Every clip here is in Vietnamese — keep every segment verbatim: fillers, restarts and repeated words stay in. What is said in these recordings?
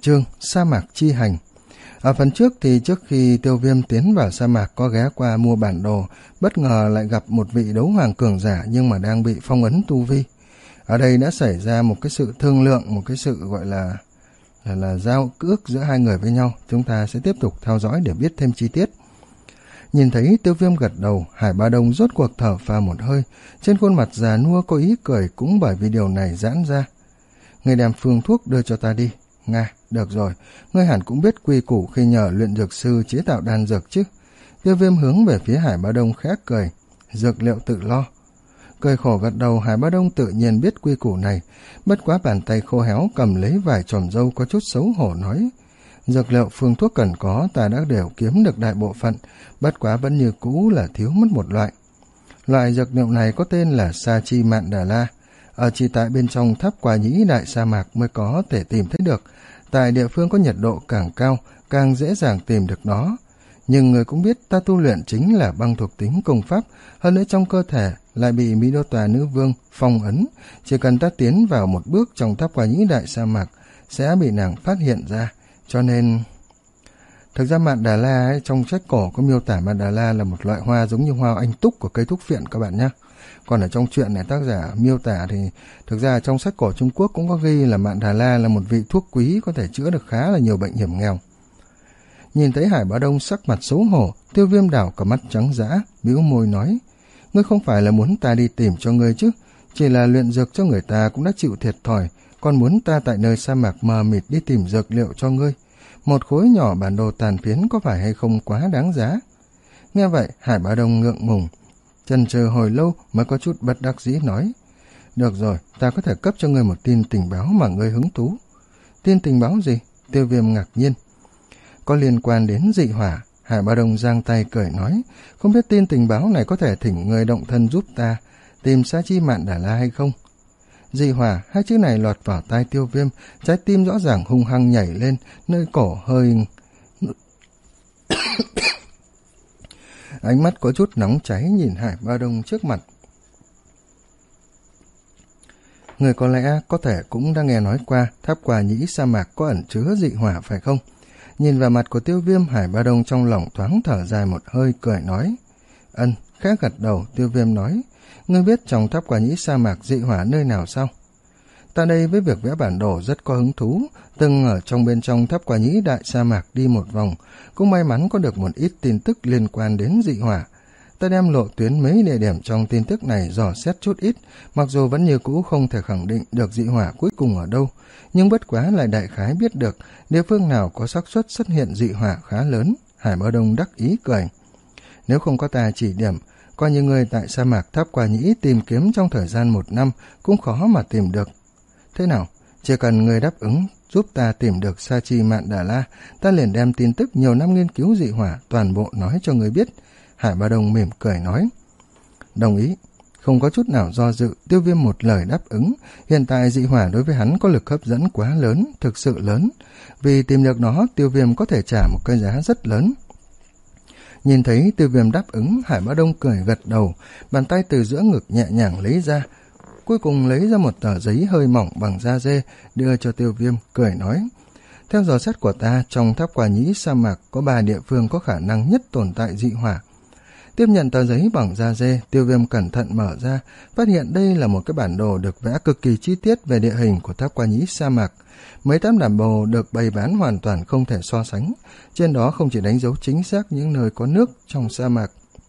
chương sa mạc chi hành. Ở phần trước thì trước khi Tiêu Viêm tiến vào sa mạc có ghé qua mua bản đồ, bất ngờ lại gặp một vị đấu hoàng cường giả nhưng mà đang bị phong ấn tu vi. Ở đây đã xảy ra một cái sự thương lượng, một cái sự gọi là là, là giao ước giữa hai người với nhau. Chúng ta sẽ tiếp tục theo dõi để biết thêm chi tiết. Nhìn thấy Tiêu Viêm gật đầu, Hải Ba Đông rốt cuộc thở phào một hơi, trên khuôn mặt già nua có ý cười cũng bởi vì điều này giãn ra. Người đem phương thuốc đưa cho ta đi. Nga, được rồi, ngươi hẳn cũng biết quy củ khi nhờ luyện dược sư chế tạo đan dược chứ. Tiêu Viêm hướng về phía Hải Ba Đông khẽ cười. Dược liệu tự lo. Cười khổ gật đầu, Hải Ba Đông tự nhiên biết quy củ này, bất quá bàn tay khô héo cầm lấy vài chòm râu có chút xấu hổ nói. Dược liệu phương thuốc cần có ta đã đều kiếm được đại bộ phận, bất quá vẫn như cũ là thiếu mất một loại. Loại dược liệu này có tên là Sa Chi Mạn Đà La, ở chỉ tại bên trong tháp Quả Nhĩ đại sa mạc mới có thể tìm thấy được. Tại địa phương có nhiệt độ càng cao, càng dễ dàng tìm được nó. Nhưng người cũng biết ta tu luyện chính là băng thuộc tính công pháp, hơn nữa trong cơ thể lại bị Mỹ Đô Tòa Nữ Vương phong ấn. Chỉ cần ta tiến vào một bước trong tháp Quả Nhĩ đại sa mạc sẽ bị nàng phát hiện ra. Cho nên... Thực ra Mạn Đà La ấy, trong sách cổ có miêu tả Mạn Đà La là một loại hoa giống như hoa anh túc của cây thuốc phiện các bạn nhé. Còn ở trong truyện này tác giả miêu tả thì thực ra trong sách cổ Trung Quốc cũng có ghi là Mạn Đà La là một vị thuốc quý có thể chữa được khá là nhiều bệnh hiểm nghèo. Nhìn thấy Hải Bá Đông sắc mặt xấu hổ, Tiêu Viêm đảo cả mắt trắng dã, bĩu môi nói: Ngươi không phải là muốn ta đi tìm cho ngươi chứ? Chỉ là luyện dược cho người ta cũng đã chịu thiệt thòi, còn muốn ta tại nơi sa mạc mờ mịt đi tìm dược liệu cho ngươi. Một khối nhỏ bản đồ tàn phiến có phải hay không quá đáng giá? Nghe vậy, Hải Bá Đông ngượng ngùng, chần chờ hồi lâu mới có chút bất đắc dĩ nói: Được rồi, ta có thể cấp cho ngươi một tin tình báo mà ngươi hứng thú. Tin tình báo gì? Tiêu Viêm ngạc nhiên. Có liên quan đến dị hỏa. Hải Bá Đông giang tay cười nói: Không biết tin tình báo này có thể thỉnh ngươi động thân giúp ta tìm Sa Chi Mạn Đà La hay không? Dị hỏa, hai chữ này lọt vào tai Tiêu Viêm, trái tim rõ ràng hung hăng nhảy lên, nơi cổ hơi ánh mắt có chút nóng cháy nhìn Hải Ba Đông trước mặt. Người có lẽ có thể cũng đã nghe nói qua tháp Quả Nhĩ sa mạc có ẩn chứa dị hỏa phải không? Nhìn vào mặt của Tiêu Viêm, Hải Ba Đông trong lòng thoáng thở dài một hơi, cười nói: Ân, khẽ gật đầu. Tiêu Viêm nói: Ngươi biết trong tháp Quả Nhĩ sa mạc dị hỏa nơi nào sao? Ta đây với việc vẽ bản đồ rất có hứng thú, từng ở trong bên trong tháp Quả Nhĩ đại sa mạc đi một vòng, cũng may mắn có được một ít tin tức liên quan đến dị hỏa. Ta đem lộ tuyến mấy địa điểm trong tin tức này dò xét chút ít, mặc dù vẫn như cũ không thể khẳng định được dị hỏa cuối cùng ở đâu, nhưng bất quá lại đại khái biết được địa phương nào có xác suất xuất hiện dị hỏa khá lớn. Hải Bá Đông đắc ý cười: Nếu không có ta chỉ điểm, coi như người tại sa mạc tháp Quả Nhĩ tìm kiếm trong thời gian một năm cũng khó mà tìm được. Thế nào, chỉ cần người đáp ứng giúp ta tìm được Sa Chi Mạn Đà La, ta liền đem tin tức nhiều năm nghiên cứu dị hỏa toàn bộ nói cho người biết. Hải Bá Đông mỉm cười nói: Đồng ý. Không có chút nào do dự, Tiêu Viêm một lời đáp ứng. Hiện tại dị hỏa đối với hắn có lực hấp dẫn quá lớn, thực sự lớn. Vì tìm được nó, Tiêu Viêm có thể trả một cái giá rất lớn. Nhìn thấy Tiêu Viêm đáp ứng, Hải Bá Đông cười gật đầu, bàn tay từ giữa ngực nhẹ nhàng lấy ra, cuối cùng lấy ra một tờ giấy hơi mỏng bằng da dê đưa cho Tiêu Viêm, cười nói: Theo dò xét của ta, trong tháp Quả Nhĩ sa mạc có ba địa phương có khả năng nhất tồn tại dị hỏa. Tiếp nhận tờ giấy bằng da dê, Tiêu Viêm cẩn thận mở ra, phát hiện đây là một cái bản đồ được vẽ cực kỳ chi tiết về địa hình của tháp Quả Nhĩ sa mạc. Mấy tấm bản đồ được bày bán hoàn toàn không thể so sánh, trên đó không chỉ đánh dấu chính xác những nơi có nước trong sa mạc,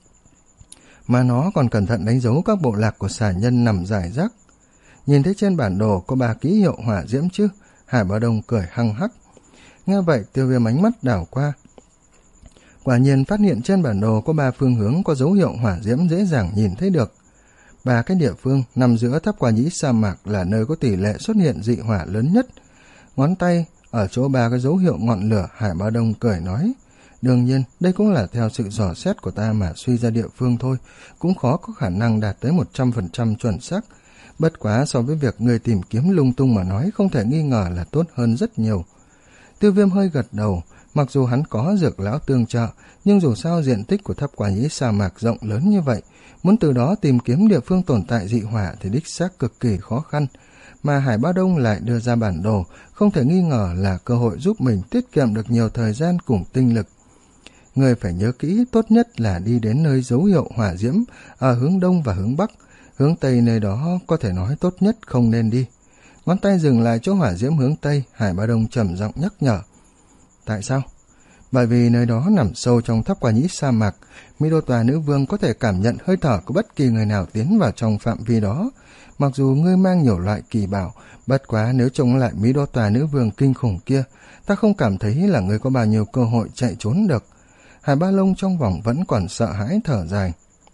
mà nó còn cẩn thận đánh dấu các bộ lạc của xà nhân nằm rải rác. Nhìn thấy trên bản đồ có ba ký hiệu hỏa diễm chứ? Hải Bá Đông cười hăng hắc. Nghe vậy, Tiêu Viêm ánh mắt đảo qua, quả nhiên phát hiện trên bản đồ có ba phương hướng có dấu hiệu hỏa diễm dễ dàng nhìn thấy được. Ba cái địa phương nằm giữa tháp Quả Nhĩ sa mạc là nơi có tỷ lệ xuất hiện dị hỏa lớn nhất. Ngón tay ở chỗ ba cái dấu hiệu ngọn lửa, Hải Bá Đông cười nói: Đương nhiên, đây cũng là theo sự dò xét của ta mà suy ra địa phương thôi, cũng khó có khả năng đạt tới một trăm phần trăm chuẩn xác. Bất quá so với việc người tìm kiếm lung tung mà nói, không thể nghi ngờ là tốt hơn rất nhiều. Tiêu Viêm hơi gật đầu, mặc dù hắn có dược lão tương trợ, nhưng dù sao diện tích của tháp Quả Nhĩ sa mạc rộng lớn như vậy, muốn từ đó tìm kiếm địa phương tồn tại dị hỏa thì đích xác cực kỳ khó khăn. mà Hải Ba Đông lại đưa ra bản đồ, không thể nghi ngờ là cơ hội giúp mình tiết kiệm được nhiều thời gian cùng tinh lực. Người phải nhớ kỹ, tốt nhất là đi đến nơi dấu hiệu hỏa diễm ở hướng đông và hướng bắc, hướng tây nơi đó có thể nói tốt nhất không nên đi. Ngón tay dừng lại chỗ hỏa diễm hướng tây, Hải Ba Đông trầm giọng nhắc nhở. Tại sao? Bởi vì nơi đó nằm sâu trong tháp Quả Nhĩ sa mạc, Mỹ Đô Tòa Nữ Vương có thể cảm nhận hơi thở của bất kỳ người nào tiến vào trong phạm vi đó. Mặc dù ngươi mang nhiều loại kỳ bảo, bất quá nếu trông lại Mỹ Đô Tòa Nữ Vương kinh khủng kia, ta không cảm thấy là ngươi có bao nhiêu cơ hội chạy trốn được. Hải Ba Long trong vòng vẫn còn sợ hãi thở dài.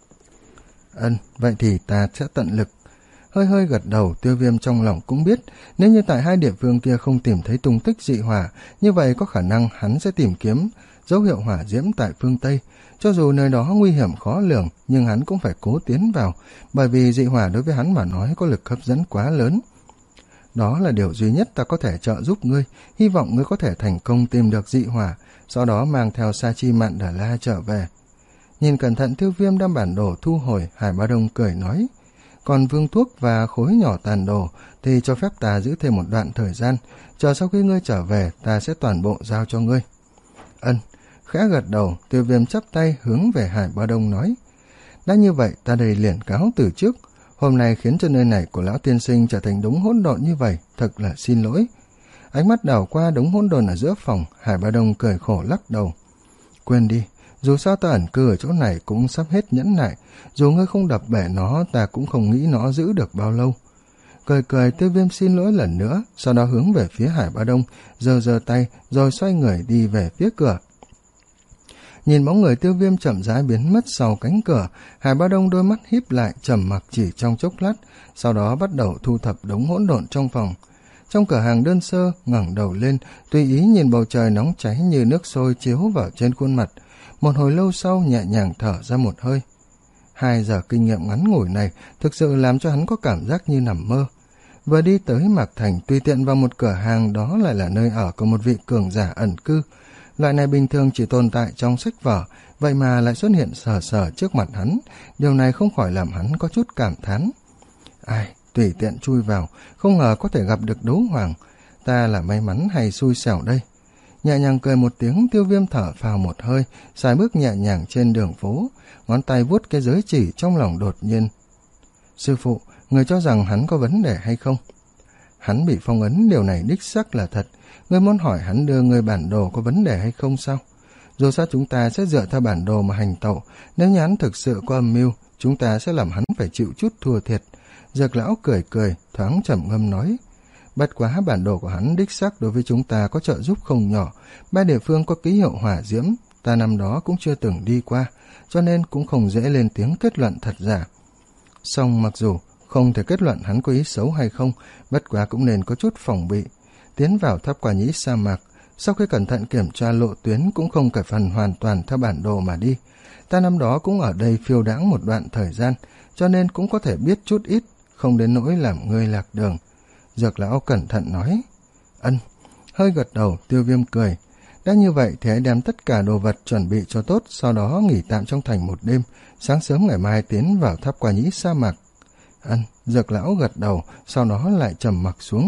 Ân, vậy thì ta sẽ tận lực. Hơi hơi gật đầu, Tiêu Viêm trong lòng cũng biết, nếu như tại hai địa phương kia không tìm thấy tung tích dị hỏa, như vậy có khả năng hắn sẽ tìm kiếm dấu hiệu hỏa diễm tại phương Tây. Cho dù nơi đó nguy hiểm khó lường, nhưng hắn cũng phải cố tiến vào, bởi vì dị hỏa đối với hắn mà nói có lực hấp dẫn quá lớn. Đó là điều duy nhất ta có thể trợ giúp ngươi, hy vọng ngươi có thể thành công tìm được dị hỏa, sau đó mang theo Sa Chi Mạn Đà La trở về. Nhìn cẩn thận Tiêu Viêm đem bản đồ thu hồi, Hải Ba Đông cười nói, còn vương thuốc và khối nhỏ tàn đồ thì cho phép ta giữ thêm một đoạn thời gian, chờ sau khi ngươi trở về ta sẽ toàn bộ giao cho ngươi. Ân, khẽ gật đầu, Tiêu Viêm chắp tay hướng về Hải Ba Đông nói, đã như vậy ta đây liền cáo từ trước, hôm nay khiến cho nơi này của lão tiên sinh trở thành đống hỗn độn như vậy, thật là xin lỗi. Ánh mắt đảo qua đống hỗn độn ở giữa phòng, Hải Ba Đông cười khổ lắc đầu. Quên đi, dù sao ta ẩn cư ở chỗ này cũng sắp hết nhẫn nại, dù ngươi không đập bể nó ta cũng không nghĩ nó giữ được bao lâu. Cười cười, Tiêu Viêm xin lỗi lần nữa, sau đó hướng về phía Hải Ba Đông, giơ giơ tay rồi xoay người đi về phía cửa. Nhìn bóng người Tiêu Viêm chậm rãi biến mất sau cánh cửa, Hải Ba Đông đôi mắt híp lại trầm mặc chỉ trong chốc lát, sau đó bắt đầu thu thập đống hỗn độn trong phòng. Trong cửa hàng đơn sơ, ngẩng đầu lên, tùy ý nhìn bầu trời nóng cháy như nước sôi chiếu vào trên khuôn mặt. Một hồi lâu sau nhẹ nhàng thở ra một hơi. Hai giờ kinh nghiệm ngắn ngủi này thực sự làm cho hắn có cảm giác như nằm mơ. Vừa đi tới Mạc Thành, tùy tiện vào một cửa hàng, đó lại là nơi ở của một vị cường giả ẩn cư. Loại này bình thường chỉ tồn tại trong sách vở, vậy mà lại xuất hiện sờ sờ trước mặt hắn. Điều này không khỏi làm hắn có chút cảm thán. Ai, tùy tiện chui vào, không ngờ có thể gặp được đấu hoàng. Ta là may mắn hay xui xẻo đây? Nhẹ nhàng cười một tiếng, Tiêu Viêm thở phào một hơi, sải bước nhẹ nhàng trên đường phố, ngón tay vuốt cái giới chỉ, trong lòng đột nhiên. Sư phụ, người cho rằng hắn có vấn đề hay không? Hắn bị phong ấn, điều này đích xác là thật. Ngươi muốn hỏi hắn đưa người bản đồ có vấn đề hay không sao? Dù sao chúng ta sẽ dựa theo bản đồ mà hành tẩu, nếu như hắn thực sự có âm mưu, chúng ta sẽ làm hắn phải chịu chút thua thiệt. Dược lão cười cười, thoáng trầm ngâm nói. Bất quá bản đồ của hắn đích xác đối với chúng ta có trợ giúp không nhỏ. Ba địa phương có ký hiệu hỏa diễm, ta năm đó cũng chưa từng đi qua, cho nên cũng không dễ lên tiếng kết luận thật giả. Song mặc dù không thể kết luận hắn có ý xấu hay không, bất quá cũng nên có chút phòng bị. Tiến vào tháp Quả Nhĩ sa mạc, sau khi cẩn thận kiểm tra lộ tuyến cũng không phải phần hoàn toàn theo bản đồ mà đi. Ta năm đó cũng ở đây phiêu đãng một đoạn thời gian, cho nên cũng có thể biết chút ít, không đến nỗi làm ngươi lạc đường. Dược lão cẩn thận nói. Ân, hơi gật đầu, Tiêu Viêm cười. Đã như vậy thì hãy đem tất cả đồ vật chuẩn bị cho tốt, sau đó nghỉ tạm trong thành một đêm, sáng sớm ngày mai tiến vào tháp Quả Nhĩ sa mạc. Ân, Dược lão gật đầu, sau đó lại trầm mặc xuống.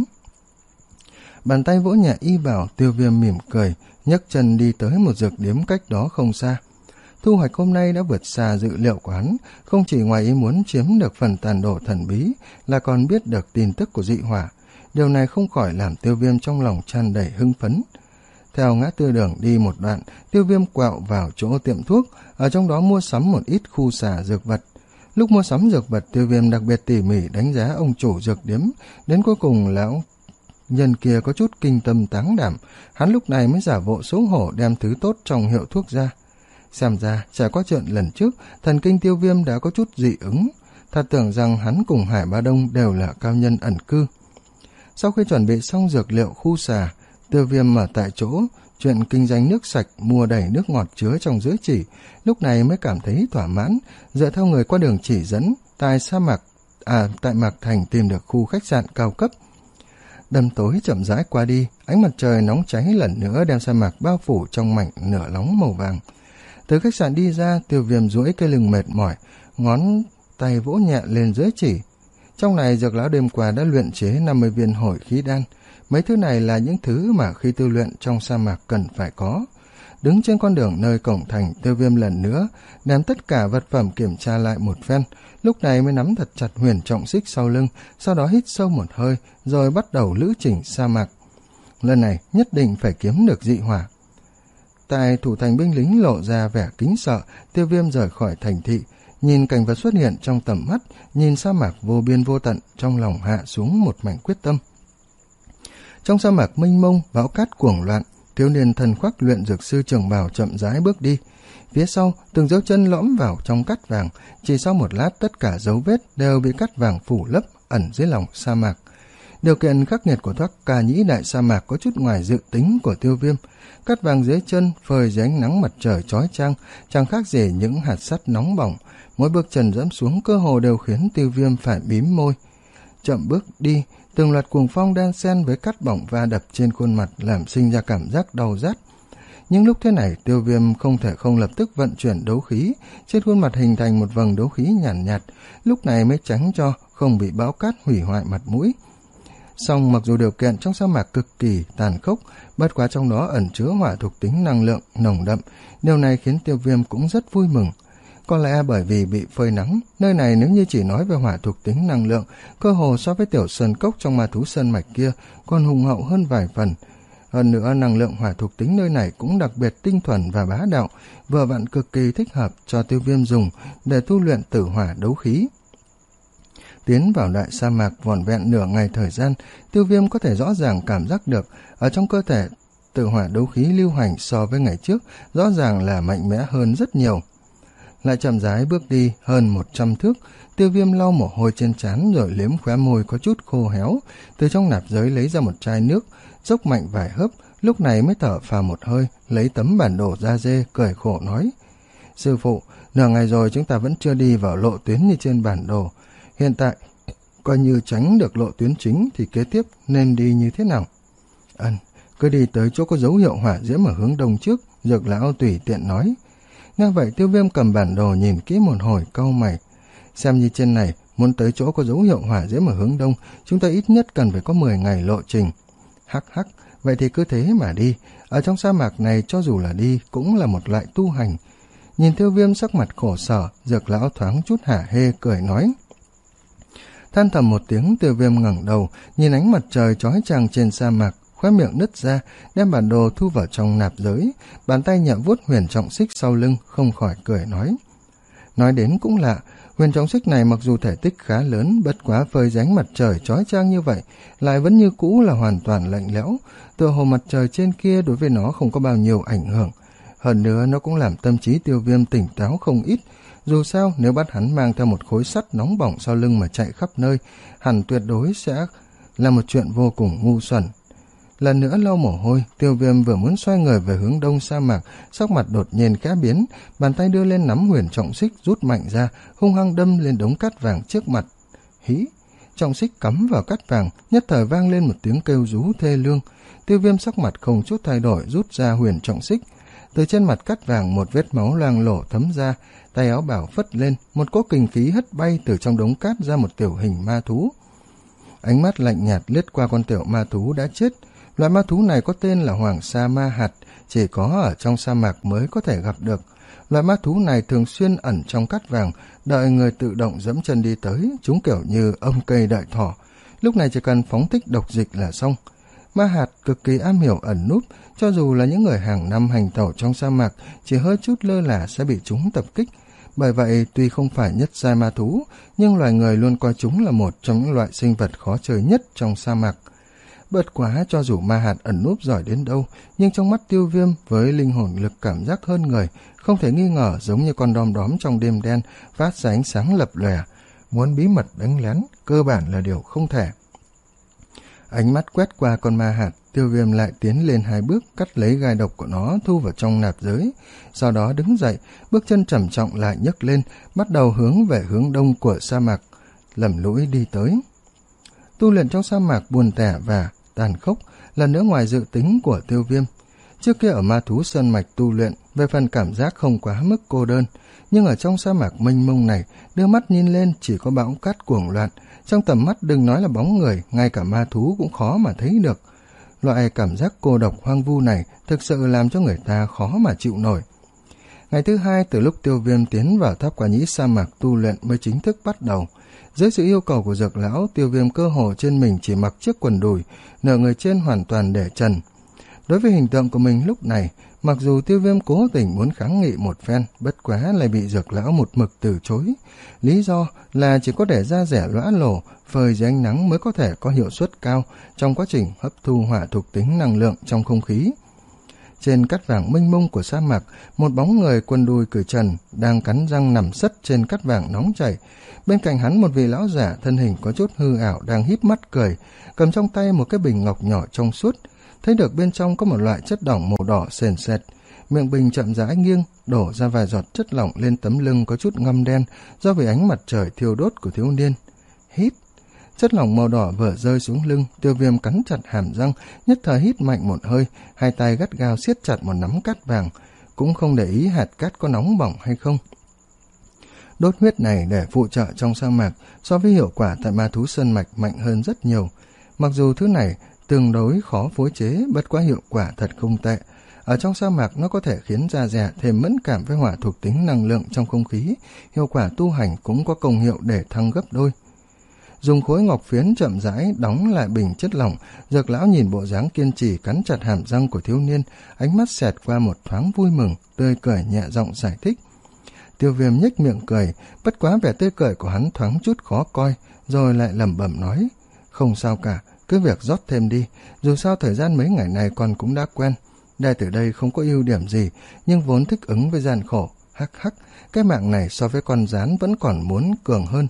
Bàn tay vỗ nhẹ y bảo, Tiêu Viêm mỉm cười, nhấc chân đi tới một dược điếm cách đó không xa. Thu hoạch hôm nay đã vượt xa dự liệu của hắn, không chỉ ngoài ý muốn chiếm được phần tàn đồ thần bí, là còn biết được tin tức của dị hỏa. Điều này không khỏi làm Tiêu Viêm trong lòng tràn đầy hưng phấn. Theo ngã tư đường đi một đoạn, Tiêu Viêm quẹo vào chỗ tiệm thuốc, ở trong đó mua sắm một ít khu xả dược vật. Lúc mua sắm dược vật, Tiêu Viêm đặc biệt tỉ mỉ đánh giá ông chủ dược điếm, đến cuối cùng lão nhân kia có chút kinh tâm táng đảm, hắn lúc này mới giả bộ xấu hổ đem thứ tốt trong hiệu thuốc ra. Xem ra, trải qua chuyện lần trước, thần kinh Tiêu Viêm đã có chút dị ứng. Thật tưởng rằng hắn cùng Hải Ba Đông đều là cao nhân ẩn cư. Sau khi chuẩn bị xong dược liệu khu xà, Tiêu Viêm mở tại chỗ, chuyện kinh doanh nước sạch, mua đầy nước ngọt chứa trong giới chỉ, lúc này mới cảm thấy thỏa mãn, dựa theo người qua đường chỉ dẫn, tại sa mạc, à, tại Mạc Thành tìm được khu khách sạn cao cấp. Đêm tối chậm rãi qua đi, ánh mặt trời nóng cháy lần nữa đem sa mạc bao phủ trong mảnh nửa nóng màu vàng. Từ khách sạn đi ra, Tiêu Viêm duỗi cái lưng mệt mỏi, ngón tay vỗ nhẹ lên giới chỉ. Trong này Dược lão đêm qua đã luyện chế năm mươi viên hồi khí đan. Mấy thứ này là những thứ mà khi tu luyện trong sa mạc cần phải có. Đứng trên con đường nơi cổng thành, Tiêu Viêm lần nữa đem tất cả vật phẩm kiểm tra lại một phen, lúc này mới nắm thật chặt huyền trọng xích sau lưng, sau đó hít sâu một hơi, rồi bắt đầu lữ trình sa mạc. Lần này nhất định phải kiếm được dị hỏa. Tại thủ thành, binh lính lộ ra vẻ kính sợ. Tiêu Viêm rời khỏi thành thị, nhìn cảnh vật xuất hiện trong tầm mắt, nhìn sa mạc vô biên vô tận, trong lòng hạ xuống một mảnh quyết tâm. Trong sa mạc mênh mông, bão cát cuồng loạn, thiếu niên thần khoác luyện dược sư trường bào chậm rãi bước đi. Phía sau, từng dấu chân lõm vào trong cát vàng, chỉ sau một lát tất cả dấu vết đều bị cát vàng phủ lấp, ẩn dưới lòng sa mạc. Điều kiện khắc nghiệt của thoát ca nhĩ đại sa mạc có chút ngoài dự tính của Tiêu Viêm. Cát vàng dưới chân phơi dưới ánh nắng mặt trời chói chang, chẳng khác gì những hạt sắt nóng bỏng. Mỗi bước chân dẫm xuống cơ hồ đều khiến Tiêu Viêm phải bím môi. Chậm bước đi, từng loạt cuồng phong đan xen với cát bỏng va đập trên khuôn mặt, làm sinh ra cảm giác đau rát. Nhưng lúc thế này, Tiêu Viêm không thể không lập tức vận chuyển đấu khí, trên khuôn mặt hình thành một vầng đấu khí nhàn nhạt, nhạt, lúc này mới tránh cho không bị bão cát hủy hoại mặt mũi. Song mặc dù điều kiện trong sa mạc cực kỳ tàn khốc, bất quá trong đó ẩn chứa hỏa thuộc tính năng lượng nồng đậm, điều này khiến Tiêu Viêm cũng rất vui mừng. Có lẽ bởi vì bị phơi nắng, nơi này nếu như chỉ nói về hỏa thuộc tính năng lượng, cơ hồ so với tiểu sơn cốc trong ma thú sơn mạch kia còn hùng hậu hơn vài phần. Hơn nữa, năng lượng hỏa thuộc tính nơi này cũng đặc biệt tinh thuần và bá đạo, vừa vặn cực kỳ thích hợp cho Tiêu Viêm dùng để tu luyện tử hỏa đấu khí. Tiến vào đại sa mạc vỏn vẹn nửa ngày thời gian, Tiêu Viêm có thể rõ ràng cảm giác được ở trong cơ thể tử hỏa đấu khí lưu hành so với ngày trước rõ ràng là mạnh mẽ hơn rất nhiều. Lại chậm rãi bước đi hơn một trăm thước, Tiêu Viêm lau mồ hôi trên trán rồi liếm khóe môi có chút khô héo, từ trong nạp giới lấy ra một chai nước, dốc mạnh vài hớp, lúc này mới thở phào một hơi, lấy tấm bản đồ da dê, cười khổ nói: Sư phụ, nửa ngày rồi chúng ta vẫn chưa đi vào lộ tuyến như trên bản đồ. Hiện tại, coi như tránh được lộ tuyến chính thì kế tiếp nên đi như thế nào? Ân, cứ đi tới chỗ có dấu hiệu hỏa diễm ở hướng đông trước, Dược lão tùy tiện nói. Nghe vậy, Tiêu Viêm cầm bản đồ nhìn kỹ một hồi, cau mày. Xem như trên này, muốn tới chỗ có dấu hiệu hỏa diễm ở hướng đông, chúng ta ít nhất cần phải có mười ngày lộ trình. Hắc hắc, vậy thì cứ thế mà đi. Ở trong sa mạc này cho dù là đi cũng là một loại tu hành. Nhìn Tiêu Viêm sắc mặt khổ sở, Dược lão thoáng chút hả hê cười nói. Than thầm một tiếng, Tiêu Viêm ngẩng đầu, nhìn ánh mặt trời chói chang trên sa mạc, khóe miệng nứt ra, đem bản đồ thu vào trong nạp giới, bàn tay nhẹ vuốt huyền trọng xích sau lưng, không khỏi cười nói. Nói đến cũng lạ, huyền trọng xích này mặc dù thể tích khá lớn, bất quá phơi dưới ánh mặt trời chói chang như vậy, lại vẫn như cũ là hoàn toàn lạnh lẽo, tựa hồ mặt trời trên kia đối với nó không có bao nhiêu ảnh hưởng. Hơn nữa nó cũng làm tâm trí Tiêu Viêm tỉnh táo không ít. Dù sao, nếu bắt hắn mang theo một khối sắt nóng bỏng sau lưng mà chạy khắp nơi, hẳn tuyệt đối sẽ là một chuyện vô cùng ngu xuẩn. Lần nữa lau mồ hôi, Tiêu Viêm vừa muốn xoay người về hướng đông sa mạc, sắc mặt đột nhiên khẽ biến, bàn tay đưa lên nắm huyền trọng xích rút mạnh ra, hung hăng đâm lên đống cát vàng trước mặt. Hí! Trọng xích cắm vào cát vàng, nhất thời vang lên một tiếng kêu rú thê lương. Tiêu Viêm sắc mặt không chút thay đổi rút ra huyền trọng xích. Từ trên mặt cát vàng một vết máu loang lổ thấm ra, tay áo bảo phất lên, một cỗ kình khí hất bay từ trong đống cát ra một tiểu hình ma thú. Ánh mắt lạnh nhạt lướt qua con tiểu ma thú đã chết. Loại ma thú này có tên là Hoàng Sa Ma Hạt, chỉ có ở trong sa mạc mới có thể gặp được. Loại ma thú này thường xuyên ẩn trong cát vàng, đợi người tự động dẫm chân đi tới, chúng kiểu như ong cây đợi thỏ. Lúc này chỉ cần phóng thích độc dịch là xong. Ma Hạt cực kỳ am hiểu ẩn núp, cho dù là những người hàng năm hành tẩu trong sa mạc, chỉ hơi chút lơ là sẽ bị chúng tập kích. Bởi vậy, tuy không phải nhất giai ma thú, nhưng loài người luôn coi chúng là một trong những loại sinh vật khó chơi nhất trong sa mạc. Bất quá cho dù Ma Hạt ẩn núp giỏi đến đâu, nhưng trong mắt Tiêu Viêm với linh hồn lực cảm giác hơn người, không thể nghi ngờ giống như con đom đóm trong đêm đen phát ra ánh sáng lập lòe. Muốn bí mật đánh lén, cơ bản là điều không thể. Ánh mắt quét qua con Ma Hạt, Tiêu Viêm lại tiến lên hai bước, cắt lấy gai độc của nó thu vào trong nạp giới. Sau đó đứng dậy, bước chân trầm trọng lại nhấc lên, bắt đầu hướng về hướng đông của sa mạc, lầm lũi đi tới. Tu luyện trong sa mạc buồn tẻ và tàn khốc, lần nữa ngoài dự tính của Tiêu Viêm. Trước kia ở ma thú sơn mạch tu luyện, về phần cảm giác không quá mức cô đơn, nhưng ở trong sa mạc mênh mông này, đưa mắt nhìn lên chỉ có bão cát cuồng loạn, Trong tầm mắt đừng nói là bóng người, ngay cả ma thú cũng khó mà thấy được. Loại cảm giác cô độc hoang vu này thực sự làm cho người ta khó mà chịu nổi. Ngày thứ hai từ lúc Tiêu Viêm tiến vào tháp Quả Nhĩ sa mạc tu luyện mới chính thức bắt đầu. Dưới sự yêu cầu của Dược lão, Tiêu Viêm cơ hồ trên mình chỉ mặc chiếc quần đùi, nửa người trên hoàn toàn để trần. Đối với hình tượng của mình lúc này, mặc dù Tiêu Viêm cố tình muốn kháng nghị một phen, bất quá lại bị Dược lão một mực từ chối. Lý do là chỉ có để da rẻ lõa lổ, phơi dưới ánh nắng mới có thể có hiệu suất cao trong quá trình hấp thu hỏa thuộc tính năng lượng trong không khí. Trên cát vàng mênh mông của sa mạc, một bóng người quần đùi cởi trần đang cắn răng nằm sấp trên cát vàng nóng chảy. Bên cạnh hắn một vị lão giả thân hình có chút hư ảo đang híp mắt cười, cầm trong tay một cái bình ngọc nhỏ trong suốt. Thấy được bên trong có một loại chất lỏng màu đỏ sền sệt. Miệng bình chậm rãi nghiêng, đổ ra vài giọt chất lỏng lên tấm lưng có chút ngăm đen do vì ánh mặt trời thiêu đốt của thiếu niên. Hít. Chất lỏng màu đỏ vừa rơi xuống lưng, Tiêu Viêm cắn chặt hàm răng, nhất thời hít mạnh một hơi, hai tay gắt gao siết chặt một nắm cát vàng, cũng không để ý hạt cát có nóng bỏng hay không. Đốt huyết này để phụ trợ trong sa mạc so với hiệu quả tại ma thú sơn mạch mạnh hơn rất nhiều. Mặc dù thứ này tương đối khó phối chế, bất quá hiệu quả thật không tệ. Ở trong sa mạc nó có thể khiến da dẻ thêm mẫn cảm với hỏa thuộc tính năng lượng trong không khí, hiệu quả tu hành cũng có công hiệu để thăng gấp đôi. Dùng khối ngọc phiến chậm rãi đóng lại bình chất lỏng, Dược lão nhìn bộ dáng kiên trì cắn chặt hàm răng của thiếu niên, ánh mắt xẹt qua một thoáng vui mừng, tươi cười nhẹ giọng giải thích. Tiêu Viêm nhếch miệng cười, bất quá vẻ tươi cười của hắn thoáng chút khó coi, rồi lại lẩm bẩm nói: "Không sao cả, cứ việc rót thêm đi, dù sao thời gian mấy ngày này con cũng đã quen. Đây từ đây không có ưu điểm gì, nhưng vốn thích ứng với gian khổ, hắc hắc, cái mạng này so với con rán vẫn còn muốn cường hơn."